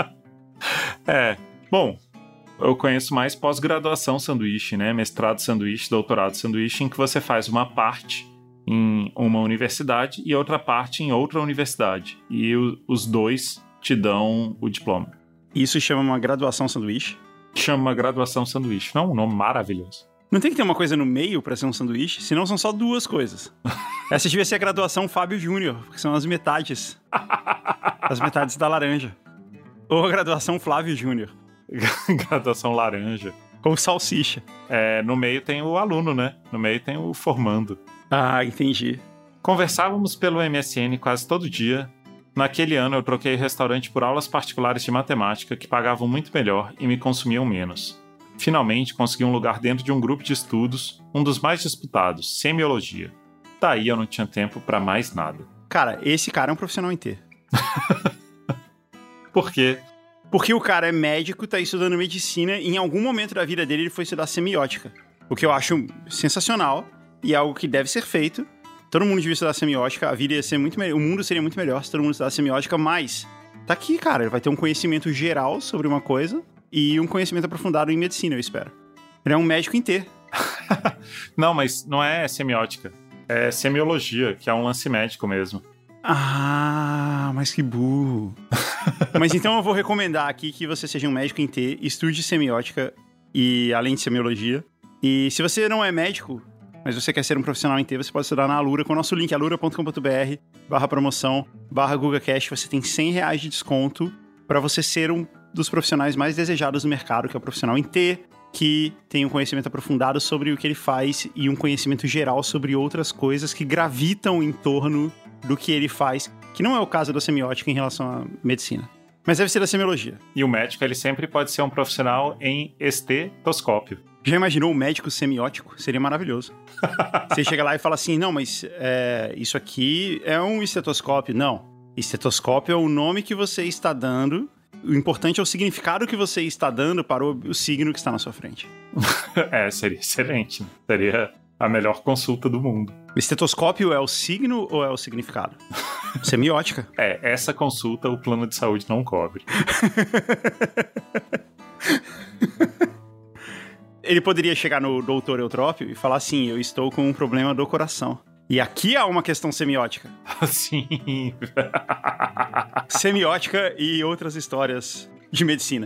Bom, eu conheço mais pós-graduação sanduíche, né? Mestrado sanduíche, doutorado sanduíche, em que você faz uma parte em uma universidade e outra parte em outra universidade. E os dois te dão o diploma. Isso chama uma graduação sanduíche? Chama graduação sanduíche. Não, um nome maravilhoso. Não tem que ter uma coisa no meio pra ser um sanduíche? Senão são só duas coisas. Essa devia ser a graduação Fábio Júnior, porque são as metades. As metades da laranja. Ou a graduação Flávio Júnior. Graduação laranja. Ou salsicha. No meio tem o aluno, né? No meio tem o formando. Ah, entendi. Conversávamos pelo MSN quase todo dia. Naquele ano eu troquei o restaurante por aulas particulares de matemática que pagavam muito melhor e me consumiam menos. Finalmente consegui um lugar dentro de um grupo de estudos, um dos mais disputados, semiologia. Daí eu não tinha tempo pra mais nada. Cara, esse cara é um profissional inteiro. Por quê? Porque o cara é médico, tá estudando medicina e em algum momento da vida dele ele foi estudar semiótica. O que eu acho sensacional e algo que deve ser feito. Todo mundo devia estudar semiótica, a vida ia ser muito melhor, o mundo seria muito melhor se todo mundo estudasse semiótica, mas tá aqui, cara, ele vai ter um conhecimento geral sobre uma coisa e um conhecimento aprofundado em medicina, eu espero. Ele é um médico inteiro. Não, mas não é semiótica, é semiologia, que é um lance médico mesmo. Ah, mas que burro. Mas então eu vou recomendar aqui que você seja um médico em T, estude semiótica e além de semiologia. E se você não é médico, mas você quer ser um profissional em T, você pode estudar na Alura com o nosso link alura.com.br/promoção/GugaCast. Você tem R$100 de desconto para você ser um dos profissionais mais desejados do mercado, que é o profissional em T, que tem um conhecimento aprofundado sobre o que ele faz e um conhecimento geral sobre outras coisas que gravitam em torno do que ele faz, que não é o caso da semiótica em relação à medicina. Mas deve ser da semiologia. E o médico, ele sempre pode ser um profissional em estetoscópio. Já imaginou o médico semiótico? Seria maravilhoso. Você chega lá e fala assim, não, mas isso aqui é um estetoscópio. Não, estetoscópio é o nome que você está dando. O importante é o significado que você está dando para o signo que está na sua frente. Seria excelente. Seria a melhor consulta do mundo. O estetoscópio é o signo ou é o significado? Semiótica. Essa consulta o plano de saúde não cobre. Ele poderia chegar no doutor Eutrópio e falar assim, eu estou com um problema do coração. E aqui há uma questão semiótica. Sim. Semiótica e outras histórias de medicina.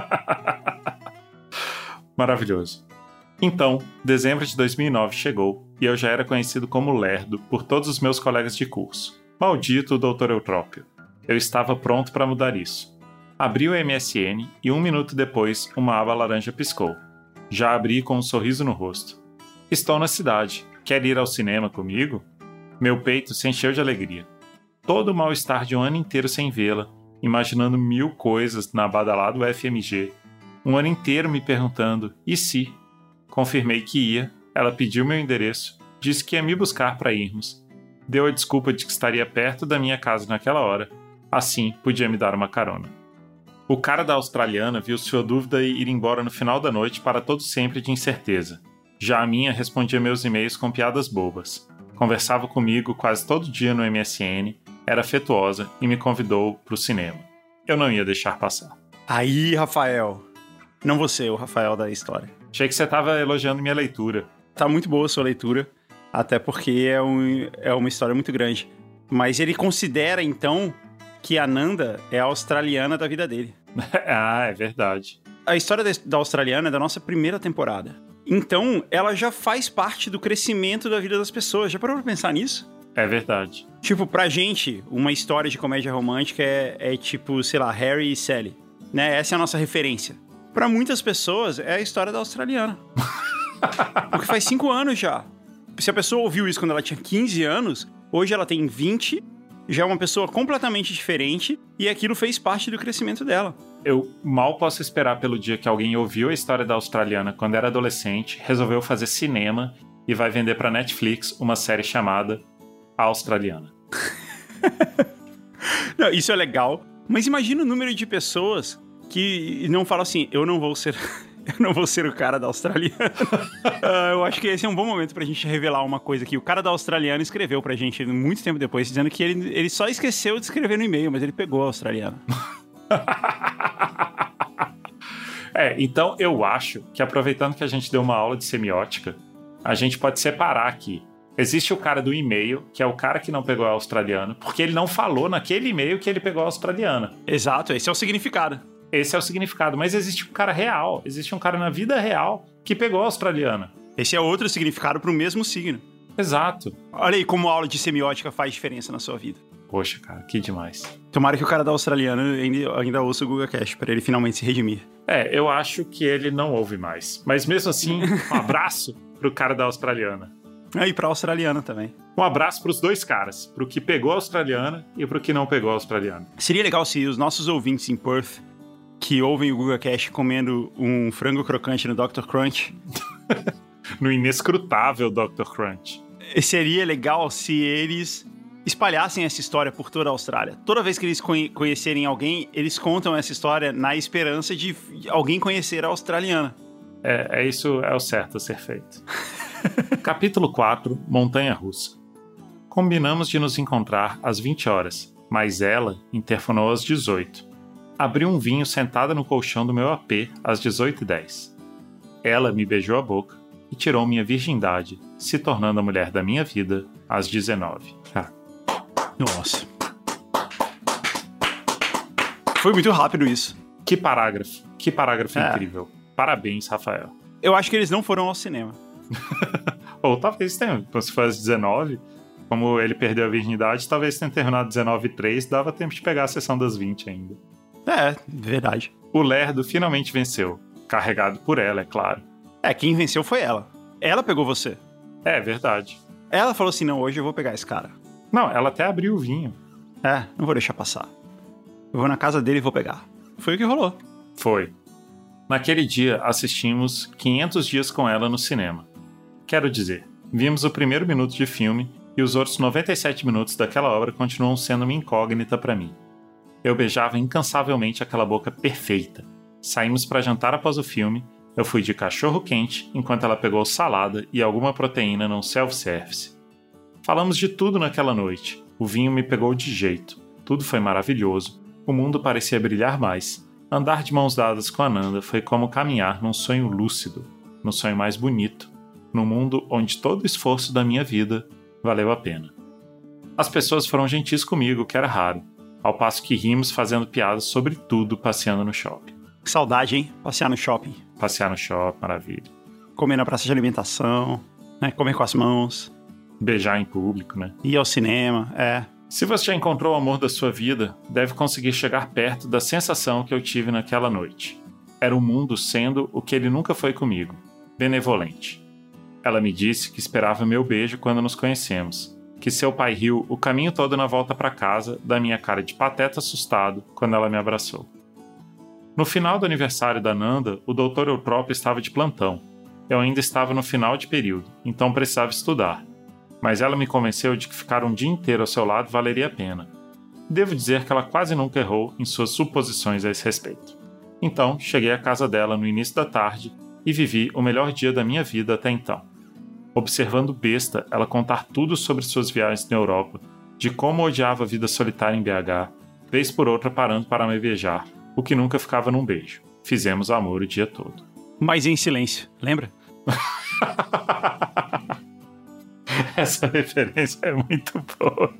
Maravilhoso. Então, dezembro de 2009 chegou e eu já era conhecido como lerdo por todos os meus colegas de curso. Maldito Dr. Eutrópio. Eu estava pronto para mudar isso. Abri o MSN e 1 minuto depois uma aba laranja piscou. Já abri com um sorriso no rosto. Estou na cidade. Quer ir ao cinema comigo? Meu peito se encheu de alegria. Todo o mal-estar de um ano inteiro sem vê-la, imaginando 1000 coisas na badalada do FMG. Um ano inteiro me perguntando, e se? Confirmei que ia, ela pediu meu endereço, disse que ia me buscar para irmos. Deu a desculpa de que estaria perto da minha casa naquela hora, assim podia me dar uma carona. O cara da australiana viu sua dúvida e ir embora no final da noite para todo sempre de incerteza. Já a minha respondia meus e-mails com piadas bobas. Conversava comigo quase todo dia no MSN, era afetuosa e me convidou para o cinema. Eu não ia deixar passar. Aí, Rafael. Não você, o Rafael da história. Achei que você estava elogiando minha leitura. Tá muito boa a sua leitura. Até porque é uma história muito grande. Mas ele considera, então, que a Nanda é a australiana da vida dele. Ah, é verdade. A história da australiana é da nossa primeira temporada. Então, ela já faz parte do crescimento da vida das pessoas. Já parou pra pensar nisso? É verdade. Tipo, pra gente, uma história de comédia romântica é tipo, sei lá, Harry e Sally. Né? Essa é a nossa referência. Pra muitas pessoas, é a história da australiana. Porque faz 5 anos já. Se a pessoa ouviu isso quando ela tinha 15 anos, hoje ela tem 20, já é uma pessoa completamente diferente e aquilo fez parte do crescimento dela. Eu mal posso esperar pelo dia que alguém ouviu a história da australiana quando era adolescente, resolveu fazer cinema e vai vender pra Netflix uma série chamada A Australiana. Não, isso é legal, mas imagina o número de pessoas que não falam assim, eu não vou ser o cara da australiana. Eu acho que esse é um bom momento pra gente revelar uma coisa aqui. O cara da australiana escreveu pra gente muito tempo depois, dizendo que ele só esqueceu de escrever no e-mail, mas ele pegou a australiana. Então eu acho que aproveitando que a gente deu uma aula de semiótica, a gente pode separar aqui. Existe o cara do e-mail, que é o cara que não pegou a australiana, porque ele não falou naquele e-mail que ele pegou a australiana. Exato, esse é o significado. Esse é o significado, mas existe um cara real, existe um cara na vida real que pegou a australiana. Esse é outro significado pro mesmo signo. Exato. Olha aí como a aula de semiótica faz diferença na sua vida. Poxa, cara, que demais. Tomara que o cara da australiana ainda ouça o GugaCast, pra ele finalmente se redimir. Eu acho que ele não ouve mais. Mas mesmo assim, um abraço pro cara da australiana. E pra australiana também. Um abraço pros dois caras, pro que pegou a australiana e pro que não pegou a australiana. Seria legal se os nossos ouvintes em Perth, que ouvem o GugaCast comendo um frango crocante no Dr. Crunch... No inescrutável Dr. Crunch. Seria legal se eles espalhassem essa história por toda a Austrália. Toda vez que eles conhecerem alguém, eles contam essa história na esperança de alguém conhecer a australiana. Isso é o certo a ser feito. Capítulo 4, Montanha Russa. Combinamos de nos encontrar às 20 horas, mas ela interfonou às 18. Abri um vinho sentada no colchão do meu AP às 18h10. Ela me beijou a boca e tirou minha virgindade, se tornando a mulher da minha vida às 19. Nossa. Foi muito rápido isso. Que parágrafo incrível. Parabéns, Rafael. Eu acho que eles não foram ao cinema. Ou talvez tenha, se for às 19, como ele perdeu a virgindade, talvez tenha terminado 19h03, dava tempo de pegar a sessão das 20 ainda. Verdade. O lerdo finalmente venceu, carregado por ela, é claro. Quem venceu foi ela. Ela pegou você. É verdade. Ela falou assim, não, hoje eu vou pegar esse cara. Não, ela até abriu o vinho. Não vou deixar passar. Eu vou na casa dele e vou pegar. Foi o que rolou. Foi. Naquele dia, assistimos 500 Dias com Ela no cinema. Quero dizer, vimos o primeiro minuto de filme e os outros 97 minutos daquela obra continuam sendo uma incógnita pra mim. Eu beijava incansavelmente aquela boca perfeita. Saímos pra jantar após o filme. Eu fui de cachorro quente enquanto ela pegou salada e alguma proteína num self-service. Falamos de tudo naquela noite. O vinho me pegou de jeito. Tudo foi maravilhoso. O mundo parecia brilhar mais. Andar de mãos dadas com a Nanda foi como caminhar num sonho lúcido, no sonho mais bonito, num mundo onde todo o esforço da minha vida valeu a pena. As pessoas foram gentis comigo, que era raro, ao passo que rimos fazendo piadas sobre tudo passeando no shopping. Que saudade, hein? Passear no shopping. Passear no shopping, maravilha. Comer na praça de alimentação, né? Comer com as mãos. Beijar em público, né? Ir ao cinema, Se você já encontrou o amor da sua vida, deve conseguir chegar perto da sensação que eu tive naquela noite. Era o mundo sendo o que ele nunca foi comigo, benevolente. Ela me disse que esperava meu beijo quando nos conhecemos, que seu pai riu o caminho todo na volta para casa da minha cara de pateta assustado quando ela me abraçou. No final do aniversário da Nanda, o Dr. Eutrópio estava de plantão. Eu ainda estava no final de período, então precisava estudar. Mas ela me convenceu de que ficar um dia inteiro ao seu lado valeria a pena. Devo dizer que ela quase nunca errou em suas suposições a esse respeito. Então, cheguei à casa dela no início da tarde e vivi o melhor dia da minha vida até então. Observando besta ela contar tudo sobre suas viagens na Europa, de como odiava a vida solitária em BH, vez por outra parando para me beijar, o que nunca ficava num beijo. Fizemos amor o dia todo. Mas em silêncio, lembra? Essa referência é muito boa.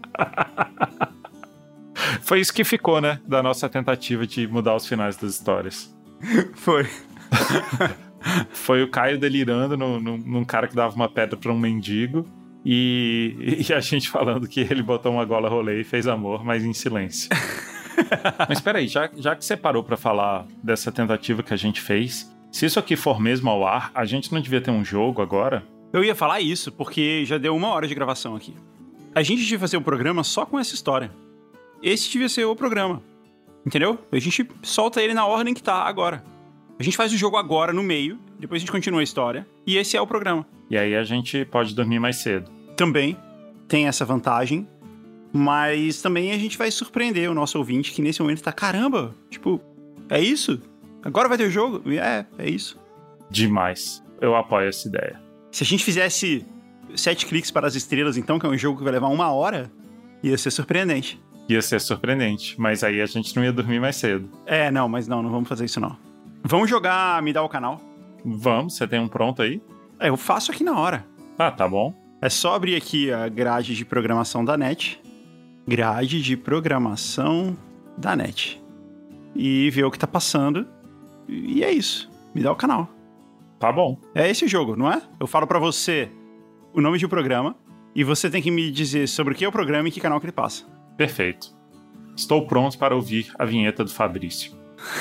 Foi isso que ficou, né? Da nossa tentativa de mudar os finais das histórias. Foi. Foi o Caio delirando num cara que dava uma pedra pra um mendigo e a gente falando que ele botou uma gola rolê e fez amor, mas em silêncio. Mas peraí, já que você parou pra falar dessa tentativa que a gente fez, se isso aqui for mesmo ao ar, a gente não devia ter um jogo agora? Eu ia falar isso, porque já deu 1 hora de gravação aqui. A gente devia fazer o programa só com essa história. Esse devia ser o programa. Entendeu? A gente solta ele na ordem que tá agora. A gente faz o jogo agora, no meio, depois a gente continua a história, e esse é o programa. E aí a gente pode dormir mais cedo. Também tem essa vantagem, mas também a gente vai surpreender o nosso ouvinte, que nesse momento tá, caramba, tipo, é isso? Agora vai ter o jogo? É isso. Demais. Eu apoio essa ideia. Se a gente fizesse 7 cliques para as estrelas, então, que é um jogo que vai levar 1 hora, ia ser surpreendente. Ia ser surpreendente, mas aí a gente não ia dormir mais cedo. Mas não vamos fazer isso não. Vamos jogar Me Dá o Canal? Vamos, você tem um pronto aí? Eu faço aqui na hora. Ah, tá bom. É só abrir aqui a grade de programação da NET. Grade de programação da NET. E ver o que tá passando. E é isso. Me dá o canal. Tá bom. É esse o jogo, não é? Eu falo pra você o nome de um programa e você tem que me dizer sobre o que é o programa e que canal que ele passa. Perfeito. Estou pronto para ouvir a vinheta do Fabrício.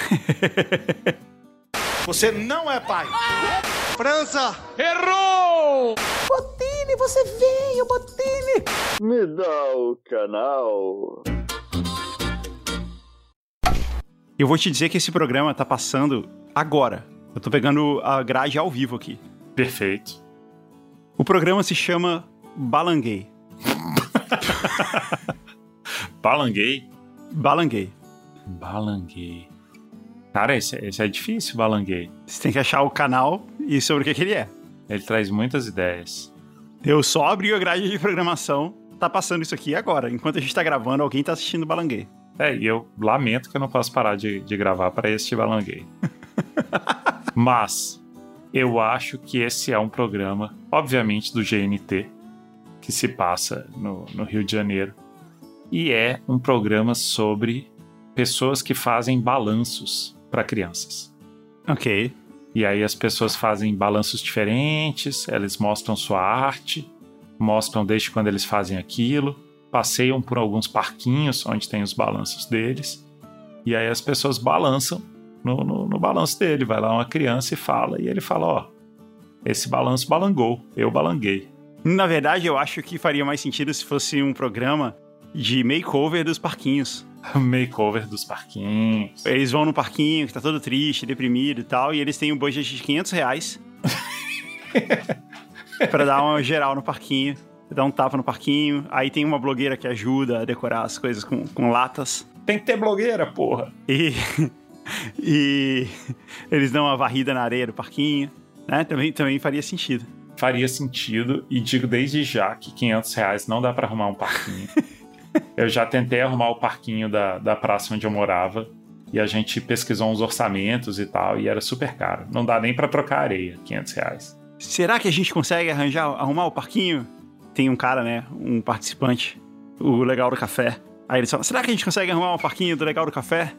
Você não é pai. França! Errou! Botini, você veio, Botini! Me dá o canal. Eu vou te dizer que esse programa tá passando agora. Eu tô pegando a grade ao vivo aqui. Perfeito. O programa se chama Balanguei. Balanguei? Balanguei. Balanguei. Cara, esse é difícil, Balanguei. Você tem que achar o canal e sobre o que ele é. Ele traz muitas ideias. Eu só abri a grade de programação, tá passando isso aqui agora. Enquanto a gente tá gravando, alguém tá assistindo Balanguei. E eu lamento que eu não posso parar de gravar para assistir Balanguei. Mas eu acho que esse é um programa, obviamente, do GNT, que se passa no Rio de Janeiro. E é um programa sobre pessoas que fazem balanços para crianças. Ok. E aí as pessoas fazem balanços diferentes, eles mostram sua arte, mostram desde quando eles fazem aquilo, passeiam por alguns parquinhos onde tem os balanços deles, e aí as pessoas balançam no balanço dele. Vai lá uma criança e fala, e ele fala, ó, esse balanço balangou, eu balanguei. Na verdade, eu acho que faria mais sentido se fosse um programa de makeover dos parquinhos. Makeover dos parquinhos. Eles vão no parquinho que tá todo triste, deprimido e tal, e eles têm um budget de R$500 pra dar uma geral no parquinho, dar um tapa no parquinho. Aí tem uma blogueira que ajuda a decorar as coisas com latas. Tem que ter blogueira, porra. E eles dão uma varrida na areia do parquinho, né? Também faria sentido. Faria sentido, e digo desde já que R$500 não dá pra arrumar um parquinho. Eu já tentei arrumar o parquinho da praça onde eu morava, e a gente pesquisou uns orçamentos e tal, e era super caro. Não dá nem pra trocar areia, R$500. Será que a gente consegue arrumar o parquinho? Tem um cara, né, um participante, o Legal do Café. Aí ele fala, será que a gente consegue arrumar o parquinho do Legal do Café?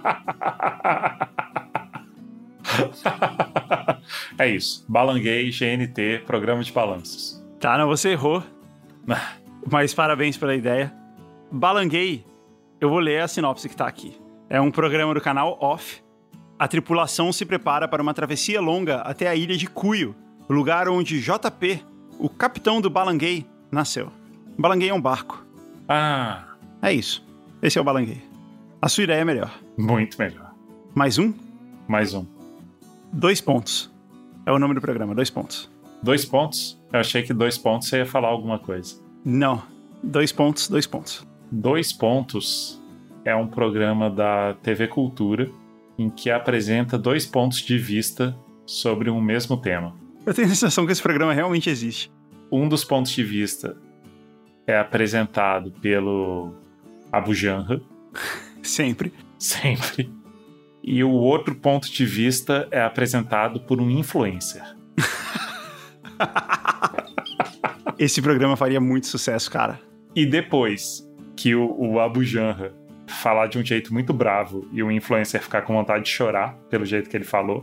É isso. Balanguei, GNT, programa de balanços. Tá, não, você errou. Mas parabéns pela ideia. Balanguei, eu vou ler a sinopse que tá aqui. É um programa do canal Off. A tripulação se prepara para uma travessia longa até a ilha de Cuyo, lugar onde JP, o capitão do Balanguei, nasceu. Balanguei é um barco. Ah. É isso. Esse é o Balanguei. A sua ideia é melhor. Muito melhor. Mais um? Mais um. 2 pontos. É o nome do programa, 2 pontos. 2 pontos? Eu achei que 2 pontos você ia falar alguma coisa. Não. 2 pontos, 2 pontos. 2 pontos é um programa da TV Cultura em que apresenta 2 pontos de vista sobre um mesmo tema. Eu tenho a sensação que esse programa realmente existe. Um dos pontos de vista é apresentado pelo Abu Janra. Sempre. Sempre. E o outro ponto de vista é apresentado por um influencer. Esse programa faria muito sucesso, cara. E depois que o Abu Janra falar de um jeito muito bravo e o influencer ficar com vontade de chorar pelo jeito que ele falou,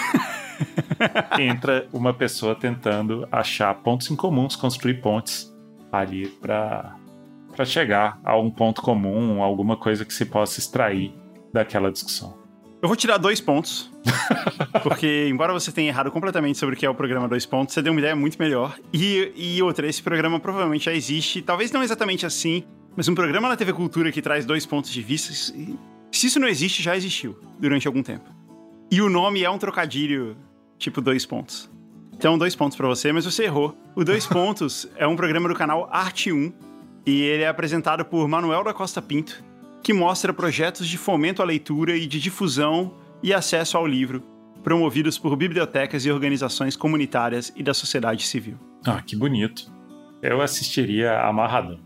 entra uma pessoa tentando achar pontos em comuns, construir pontes ali pra chegar a um ponto comum, alguma coisa que se possa extrair daquela discussão. Eu vou tirar 2 pontos, porque embora você tenha errado completamente sobre o que é o programa 2 pontos, você deu uma ideia muito melhor. E outra, esse programa provavelmente já existe, talvez não exatamente assim, mas um programa na TV Cultura que traz 2 pontos de vista, se isso não existe, já existiu durante algum tempo. E o nome é um trocadilho, tipo 2 pontos. Então 2 pontos pra você, mas você errou. O 2 pontos é um programa do canal Arte 1, e ele é apresentado por Manuel da Costa Pinto, que mostra projetos de fomento à leitura e de difusão e acesso ao livro, promovidos por bibliotecas e organizações comunitárias e da sociedade civil. Ah, que bonito. Eu assistiria amarradão.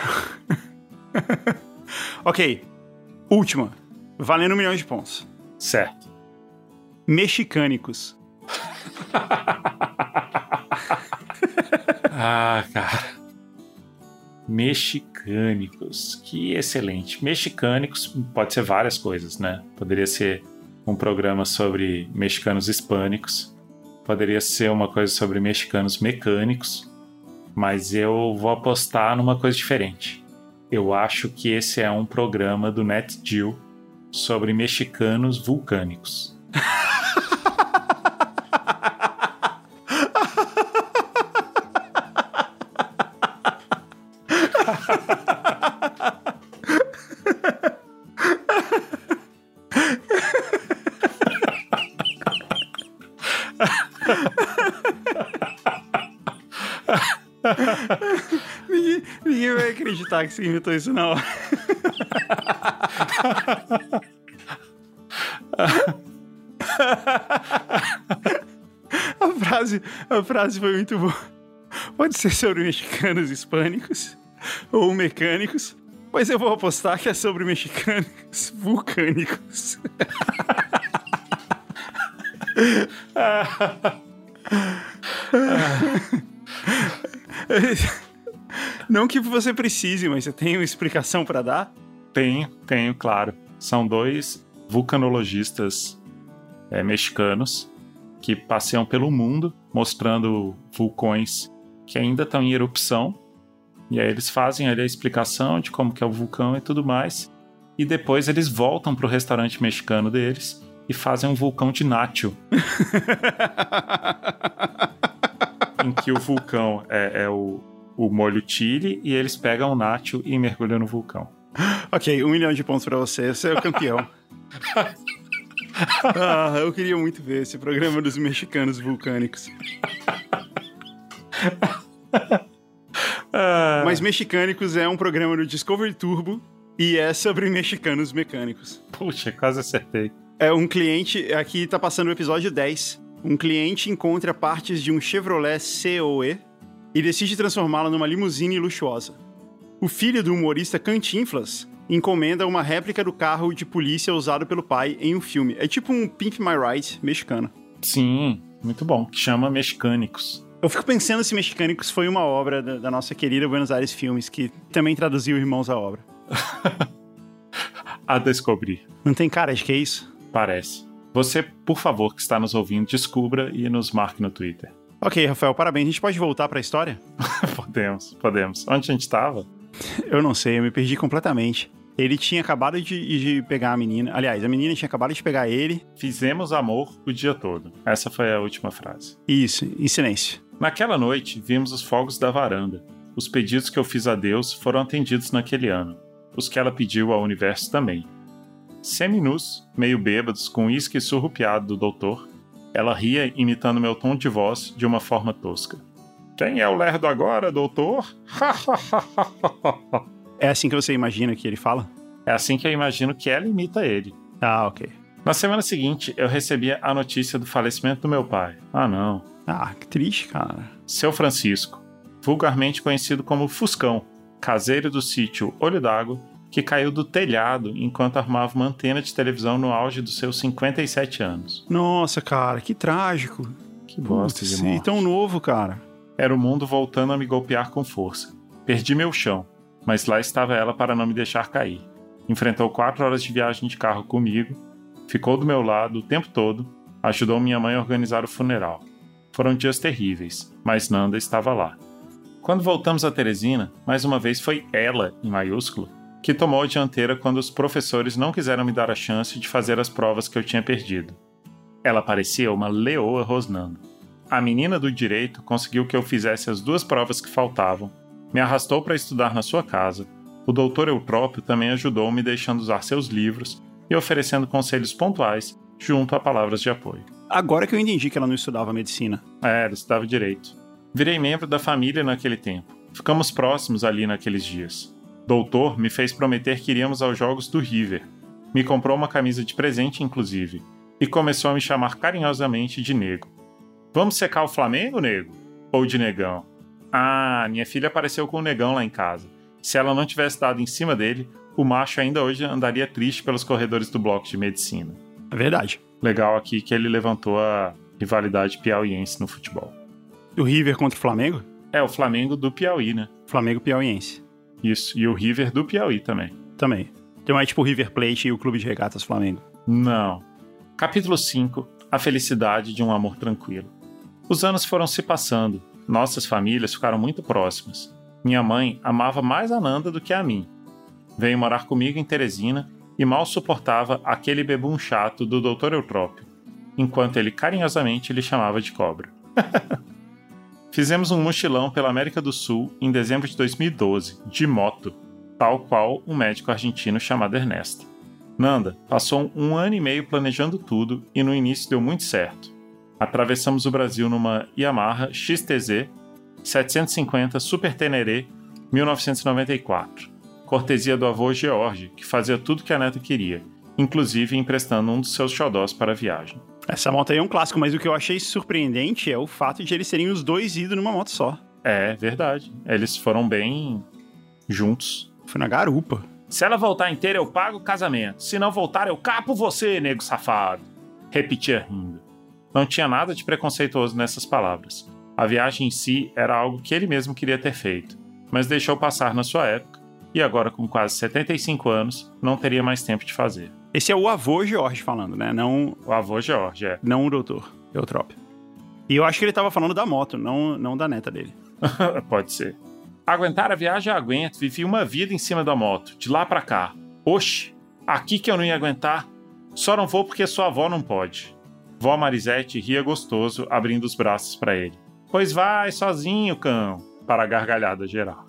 Ok, última, valendo 1 milhão de pontos. Certo. Mexicânicos. Ah, cara. Mexicânicos. Que excelente. Mexicânicos pode ser várias coisas, né? Poderia ser um programa sobre mexicanos hispânicos. Poderia ser uma coisa sobre mexicanos mecânicos. Mas eu vou apostar numa coisa diferente. Eu acho que esse é um programa do Nat Geo sobre mexicanos vulcânicos. Ninguém vai acreditar que você inventou isso na hora. A frase foi muito boa. Pode ser sobre mexicanos hispânicos ou mecânicos, mas eu vou apostar que é sobre mexicanos vulcânicos. Não que você precise, mas você tem uma explicação pra dar? Tenho, claro. São 2 vulcanologistas mexicanos que passeiam pelo mundo mostrando vulcões que ainda estão em erupção. E aí eles fazem ali a explicação de como que é o vulcão e tudo mais. E depois eles voltam pro restaurante mexicano deles e fazem um vulcão de nacho. Em que o vulcão é o molho chili e eles pegam o nacho e mergulham no vulcão. Ok, 1 milhão de pontos pra você. Você é o campeão. Eu queria muito ver esse programa dos mexicanos vulcânicos. Mas Mexicânicos é um programa do Discovery Turbo e é sobre mexicanos mecânicos. Puxa, quase acertei. É um cliente, aqui tá passando o episódio 10. Um cliente encontra partes de um Chevrolet COE e decide transformá-la numa limusine luxuosa. O filho do humorista Cantinflas encomenda uma réplica do carro de polícia usado pelo pai em um filme. É tipo um Pimp My Ride mexicano. Sim, muito bom. Que chama Mexicânicos. Eu fico pensando se Mexicânicos foi uma obra da nossa querida Buenos Aires Filmes, que também traduziu Irmãos à Obra. A descobrir. Não tem cara de que é isso? Parece. Você, por favor, que está nos ouvindo, descubra e nos marque no Twitter. Ok, Rafael, parabéns. A gente pode voltar pra história? Podemos. Onde a gente estava? Eu não sei, eu me perdi completamente. Ele tinha acabado de pegar a menina. Aliás, a menina tinha acabado de pegar ele. Fizemos amor o dia todo. Essa foi a última frase. Isso, em silêncio. Naquela noite, vimos os fogos da varanda. Os pedidos que eu fiz a Deus foram atendidos naquele ano. Os que ela pediu ao universo também. Seminus, meio bêbados, com uísque surrupiado do doutor, ela ria imitando meu tom de voz de uma forma tosca. Quem é o lerdo agora, doutor? É assim que você imagina que ele fala? É assim que eu imagino que ela imita ele. Ah, ok. Na semana seguinte, eu recebia a notícia do falecimento do meu pai. Ah, não. Ah, que triste, cara. Seu Francisco, vulgarmente conhecido como Fuscão, caseiro do sítio Olho d'Água, que caiu do telhado enquanto armava uma antena de televisão no auge dos seus 57 anos. Nossa, cara, que trágico. Que bosta de morte. E tão novo, cara. Era o mundo voltando a me golpear com força. Perdi meu chão, mas lá estava ela para não me deixar cair. Enfrentou 4 horas de viagem de carro comigo, ficou do meu lado o tempo todo, ajudou minha mãe a organizar o funeral. Foram dias terríveis, mas Nanda estava lá. Quando voltamos a Teresina, mais uma vez foi ela, em maiúsculo, que tomou a dianteira quando os professores não quiseram me dar a chance de fazer as provas que eu tinha perdido. Ela parecia uma leoa rosnando. A menina do direito conseguiu que eu fizesse as 2 provas que faltavam, me arrastou para estudar na sua casa. O doutor Eutrópio também ajudou, me deixando usar seus livros e oferecendo conselhos pontuais junto a palavras de apoio. Agora que eu entendi que ela não estudava medicina. Ela estudava direito. Virei membro da família naquele tempo. Ficamos próximos ali naqueles dias. Doutor me fez prometer que iríamos aos jogos do River. Me comprou uma camisa de presente, inclusive, e começou a me chamar carinhosamente de nego. Vamos secar o Flamengo, nego? Ou de negão? Ah, minha filha apareceu com o negão lá em casa. Se ela não tivesse dado em cima dele, o macho ainda hoje andaria triste pelos corredores do bloco de medicina. É verdade. Legal aqui que ele levantou a rivalidade piauiense no futebol. O River contra o Flamengo? É, o Flamengo do Piauí, né? Flamengo piauiense. Isso, e o River do Piauí também. Também. Tem mais tipo o River Plate e o Clube de Regatas Flamengo. Não. Capítulo 5. A felicidade de um amor tranquilo. Os anos foram se passando. Nossas famílias ficaram muito próximas. Minha mãe amava mais a Nanda do que a mim. Veio morar comigo em Teresina e mal suportava aquele bebum chato do Dr. Eutrópio, enquanto ele carinhosamente lhe chamava de cobra. Fizemos um mochilão pela América do Sul em dezembro de 2012, de moto, tal qual um médico argentino chamado Ernesto. Nanda passou 1 ano e meio planejando tudo e no início deu muito certo. Atravessamos o Brasil numa Yamaha XTZ 750 Super Teneré 1994, cortesia do avô George, que fazia tudo que a neta queria, inclusive emprestando um dos seus xodós para a viagem. Essa moto aí é um clássico, mas o que eu achei surpreendente é o fato de eles serem os dois idos numa moto só. É, verdade. Eles foram bem juntos. Foi na garupa. Se ela voltar inteira, eu pago o casamento. Se não voltar, eu capo você, nego safado. Repetia rindo. Não tinha nada de preconceituoso nessas palavras. A viagem em si era algo que ele mesmo queria ter feito, mas deixou passar na sua época, e agora com quase 75 anos, não teria mais tempo de fazer. Esse é o avô George falando, né? Não O avô George, é. não o doutor Eutrópio. E eu acho que ele tava falando da moto, não da neta dele. Pode ser. Aguentar a viagem eu aguento, vivi uma vida em cima da moto, de lá pra cá. Oxe, aqui que eu não ia aguentar. Só não vou porque sua avó não pode. Vó Marisete ria gostoso, abrindo os braços pra ele. Pois vai, sozinho, cão, para a gargalhada geral.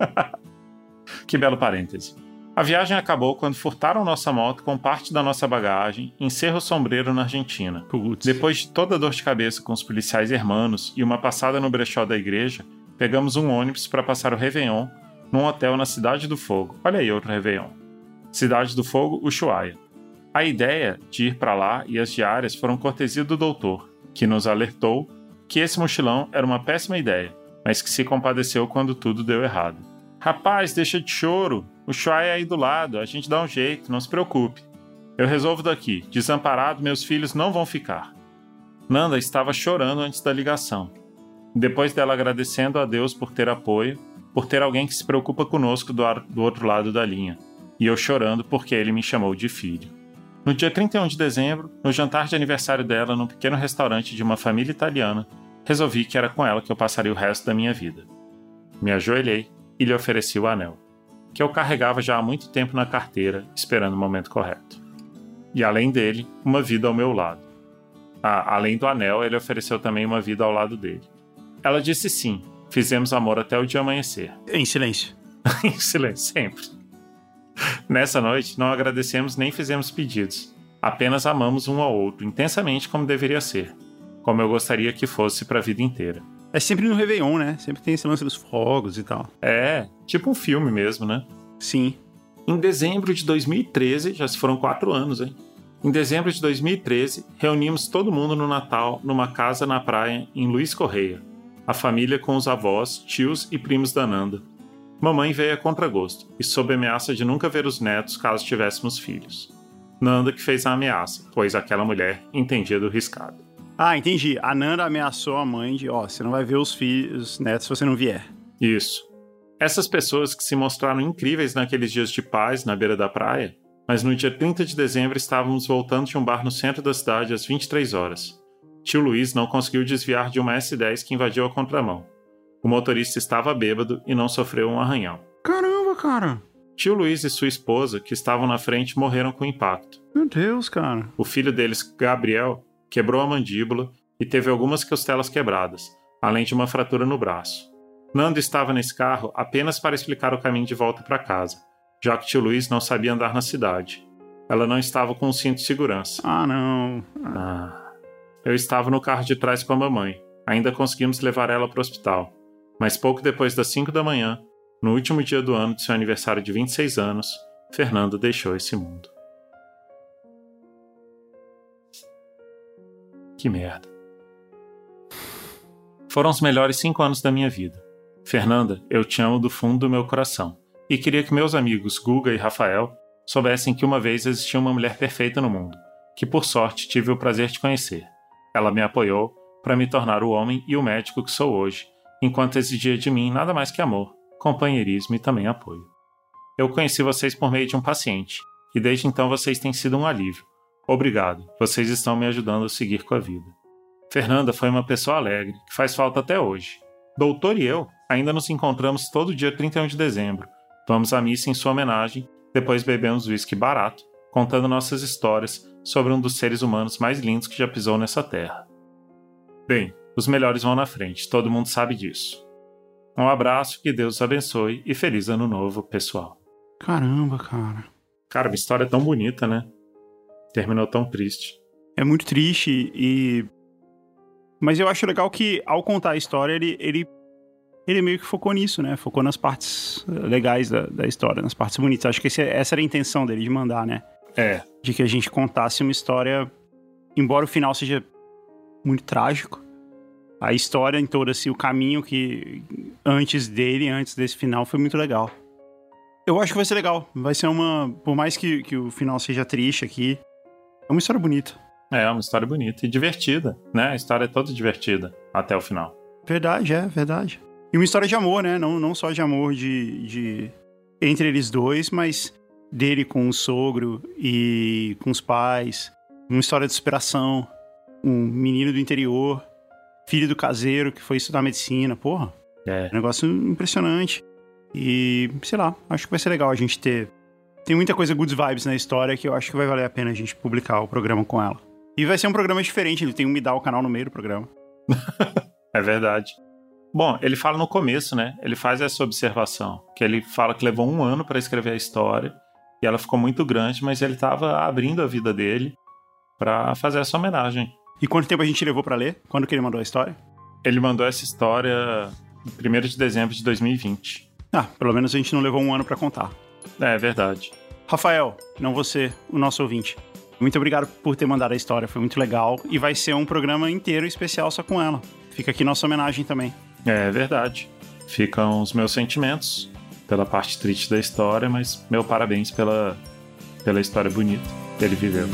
Que belo parêntese. A viagem acabou quando furtaram nossa moto com parte da nossa bagagem em Cerro Sombreiro, na Argentina. Putz. Depois de toda a dor de cabeça com os policiais hermanos e uma passada no brechó da igreja, pegamos um ônibus para passar o Réveillon num hotel na Cidade do Fogo. Olha aí outro Réveillon. Cidade do Fogo, Ushuaia. A ideia de ir para lá e as diárias foram cortesia do doutor, que nos alertou que esse mochilão era uma péssima ideia, mas que se compadeceu quando tudo deu errado. Rapaz, deixa de choro. O Ushuaia é aí do lado, a gente dá um jeito, não se preocupe. Eu resolvo daqui. Desamparado, meus filhos não vão ficar. Nanda estava chorando antes da ligação. Depois dela agradecendo a Deus por ter apoio, por ter alguém que se preocupa conosco do outro lado da linha. E eu chorando porque ele me chamou de filho. No dia 31 de dezembro, no jantar de aniversário dela num pequeno restaurante de uma família italiana, resolvi que era com ela que eu passaria o resto da minha vida. Me ajoelhei e lhe ofereci o anel, que eu carregava já há muito tempo na carteira, esperando o momento correto. E além dele, uma vida ao meu lado. Além do anel, ele ofereceu também uma vida ao lado dele. Ela disse sim, fizemos amor até o dia amanhecer. Em silêncio. Em silêncio, sempre. Nessa noite, não agradecemos nem fizemos pedidos. Apenas amamos um ao outro, intensamente como deveria ser. Como eu gostaria que fosse para a vida inteira. É sempre no Réveillon, né? Sempre tem esse lance dos fogos e tal. É, tipo um filme mesmo, né? Sim. Em dezembro de 2013, já se foram 4 anos, hein? Em dezembro de 2013, reunimos todo mundo no Natal numa casa na praia em Luiz Correia. A família com os avós, tios e primos da Nanda. Mamãe veio a contragosto e sob ameaça de nunca ver os netos caso tivéssemos filhos. Nanda que fez a ameaça, pois aquela mulher entendia do riscado. Ah, entendi. A Nanda ameaçou a mãe de, você não vai ver os netos se você não vier. Isso. Essas pessoas que se mostraram incríveis naqueles dias de paz na beira da praia, mas no dia 30 de dezembro estávamos voltando de um bar no centro da cidade às 23 horas. Tio Luiz não conseguiu desviar de uma S10 que invadiu a contramão. O motorista estava bêbado e não sofreu um arranhão. Caramba, cara. Tio Luiz e sua esposa, que estavam na frente, morreram com o impacto. Meu Deus, cara. O filho deles, Gabriel, quebrou a mandíbula e teve algumas costelas quebradas, além de uma fratura no braço. Nando estava nesse carro apenas para explicar o caminho de volta para casa, já que tio Luiz não sabia andar na cidade. Ela não estava com um cinto de segurança. Ah, não. Eu estava no carro de trás com a mamãe. Ainda conseguimos levar ela para o hospital. Mas pouco depois das 5 da manhã, no último dia do ano de seu aniversário de 26 anos, Fernanda deixou esse mundo. Que merda. Foram os melhores 5 anos da minha vida. Fernanda, eu te amo do fundo do meu coração. E queria que meus amigos Guga e Rafael soubessem que uma vez existia uma mulher perfeita no mundo, que por sorte tive o prazer de conhecer. Ela me apoiou para me tornar o homem e o médico que sou hoje, enquanto exigia de mim nada mais que amor, companheirismo e também apoio. Eu conheci vocês por meio de um paciente, e desde então vocês têm sido um alívio. Obrigado, vocês estão me ajudando a seguir com a vida. Fernanda foi uma pessoa alegre, que faz falta até hoje. Doutor e eu ainda nos encontramos todo dia 31 de dezembro. Vamos à missa em sua homenagem, depois bebemos whisky barato, contando nossas histórias sobre um dos seres humanos mais lindos que já pisou nessa terra. Bem, os melhores vão na frente, todo mundo sabe disso. Um abraço, que Deus os abençoe e feliz ano novo, pessoal. Caramba, cara. Cara, uma história tão bonita, né? Terminou tão triste. É muito triste Mas eu acho legal que, ao contar a história, ele meio que focou nisso, né? Focou nas partes legais da história, nas partes bonitas. Acho que essa era a intenção dele, de mandar, né? De que a gente contasse uma história, embora o final seja muito trágico, a história em toda, assim, o caminho que antes desse final foi muito legal. Eu acho que vai ser legal. Vai ser por mais que o final seja triste aqui, é uma história bonita. É uma história bonita e divertida, né? A história é toda divertida até o final. Verdade. E uma história de amor, né? Não só de amor entre eles dois, mas dele com o sogro e com os pais. Uma história de superação. Um menino do interior, filho do caseiro que foi estudar medicina. Porra, um negócio impressionante. E, sei lá, acho que vai ser legal a gente ter... Tem muita coisa good vibes na história que eu acho que vai valer a pena a gente publicar o programa com ela. E vai ser um programa diferente, ele tem Me Dá o canal no meio do programa. É verdade. Bom, ele fala no começo, né? Ele faz essa observação, que ele fala que levou 1 ano para escrever a história e ela ficou muito grande, mas ele estava abrindo a vida dele para fazer essa homenagem. E quanto tempo a gente levou para ler? Quando que ele mandou a história? Ele mandou essa história no 1º de dezembro de 2020. Pelo menos a gente não levou 1 ano para contar. É verdade. Rafael, não você, o nosso ouvinte. Muito obrigado por ter mandado a história, foi muito legal. E vai ser um programa inteiro especial só com ela. Fica aqui nossa homenagem também. É verdade. Ficam os meus sentimentos pela parte triste da história, mas meu parabéns pela história bonita que ele viveu.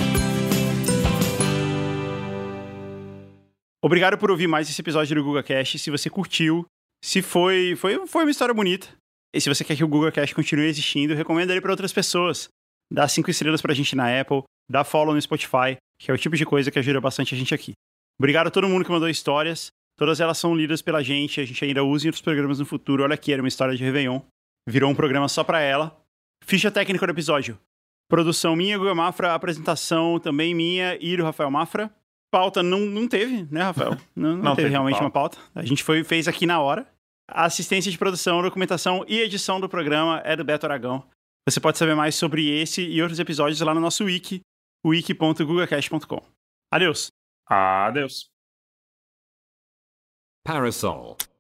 Obrigado por ouvir mais esse episódio do GugaCast. Se você curtiu, se foi uma história bonita. E se você quer que o GugaCast continue existindo, recomenda ele para outras pessoas. Dá 5 estrelas pra gente na Apple, dá follow no Spotify, que é o tipo de coisa que ajuda bastante a gente aqui. Obrigado a todo mundo que mandou histórias. Todas elas são lidas pela gente, a gente ainda usa em outros programas no futuro. Olha aqui, era uma história de Réveillon. Virou um programa só pra ela. Ficha técnica do episódio. Produção minha, Guga Mafra. Apresentação também minha e do Rafael Mafra. Pauta não teve, né, Rafael? Não teve realmente uma pauta. A gente fez aqui na hora. A assistência de produção, documentação e edição do programa é do Beto Aragão. Você pode saber mais sobre esse e outros episódios lá no nosso wiki, wiki.gugacast.com. Adeus! Adeus! Parasol.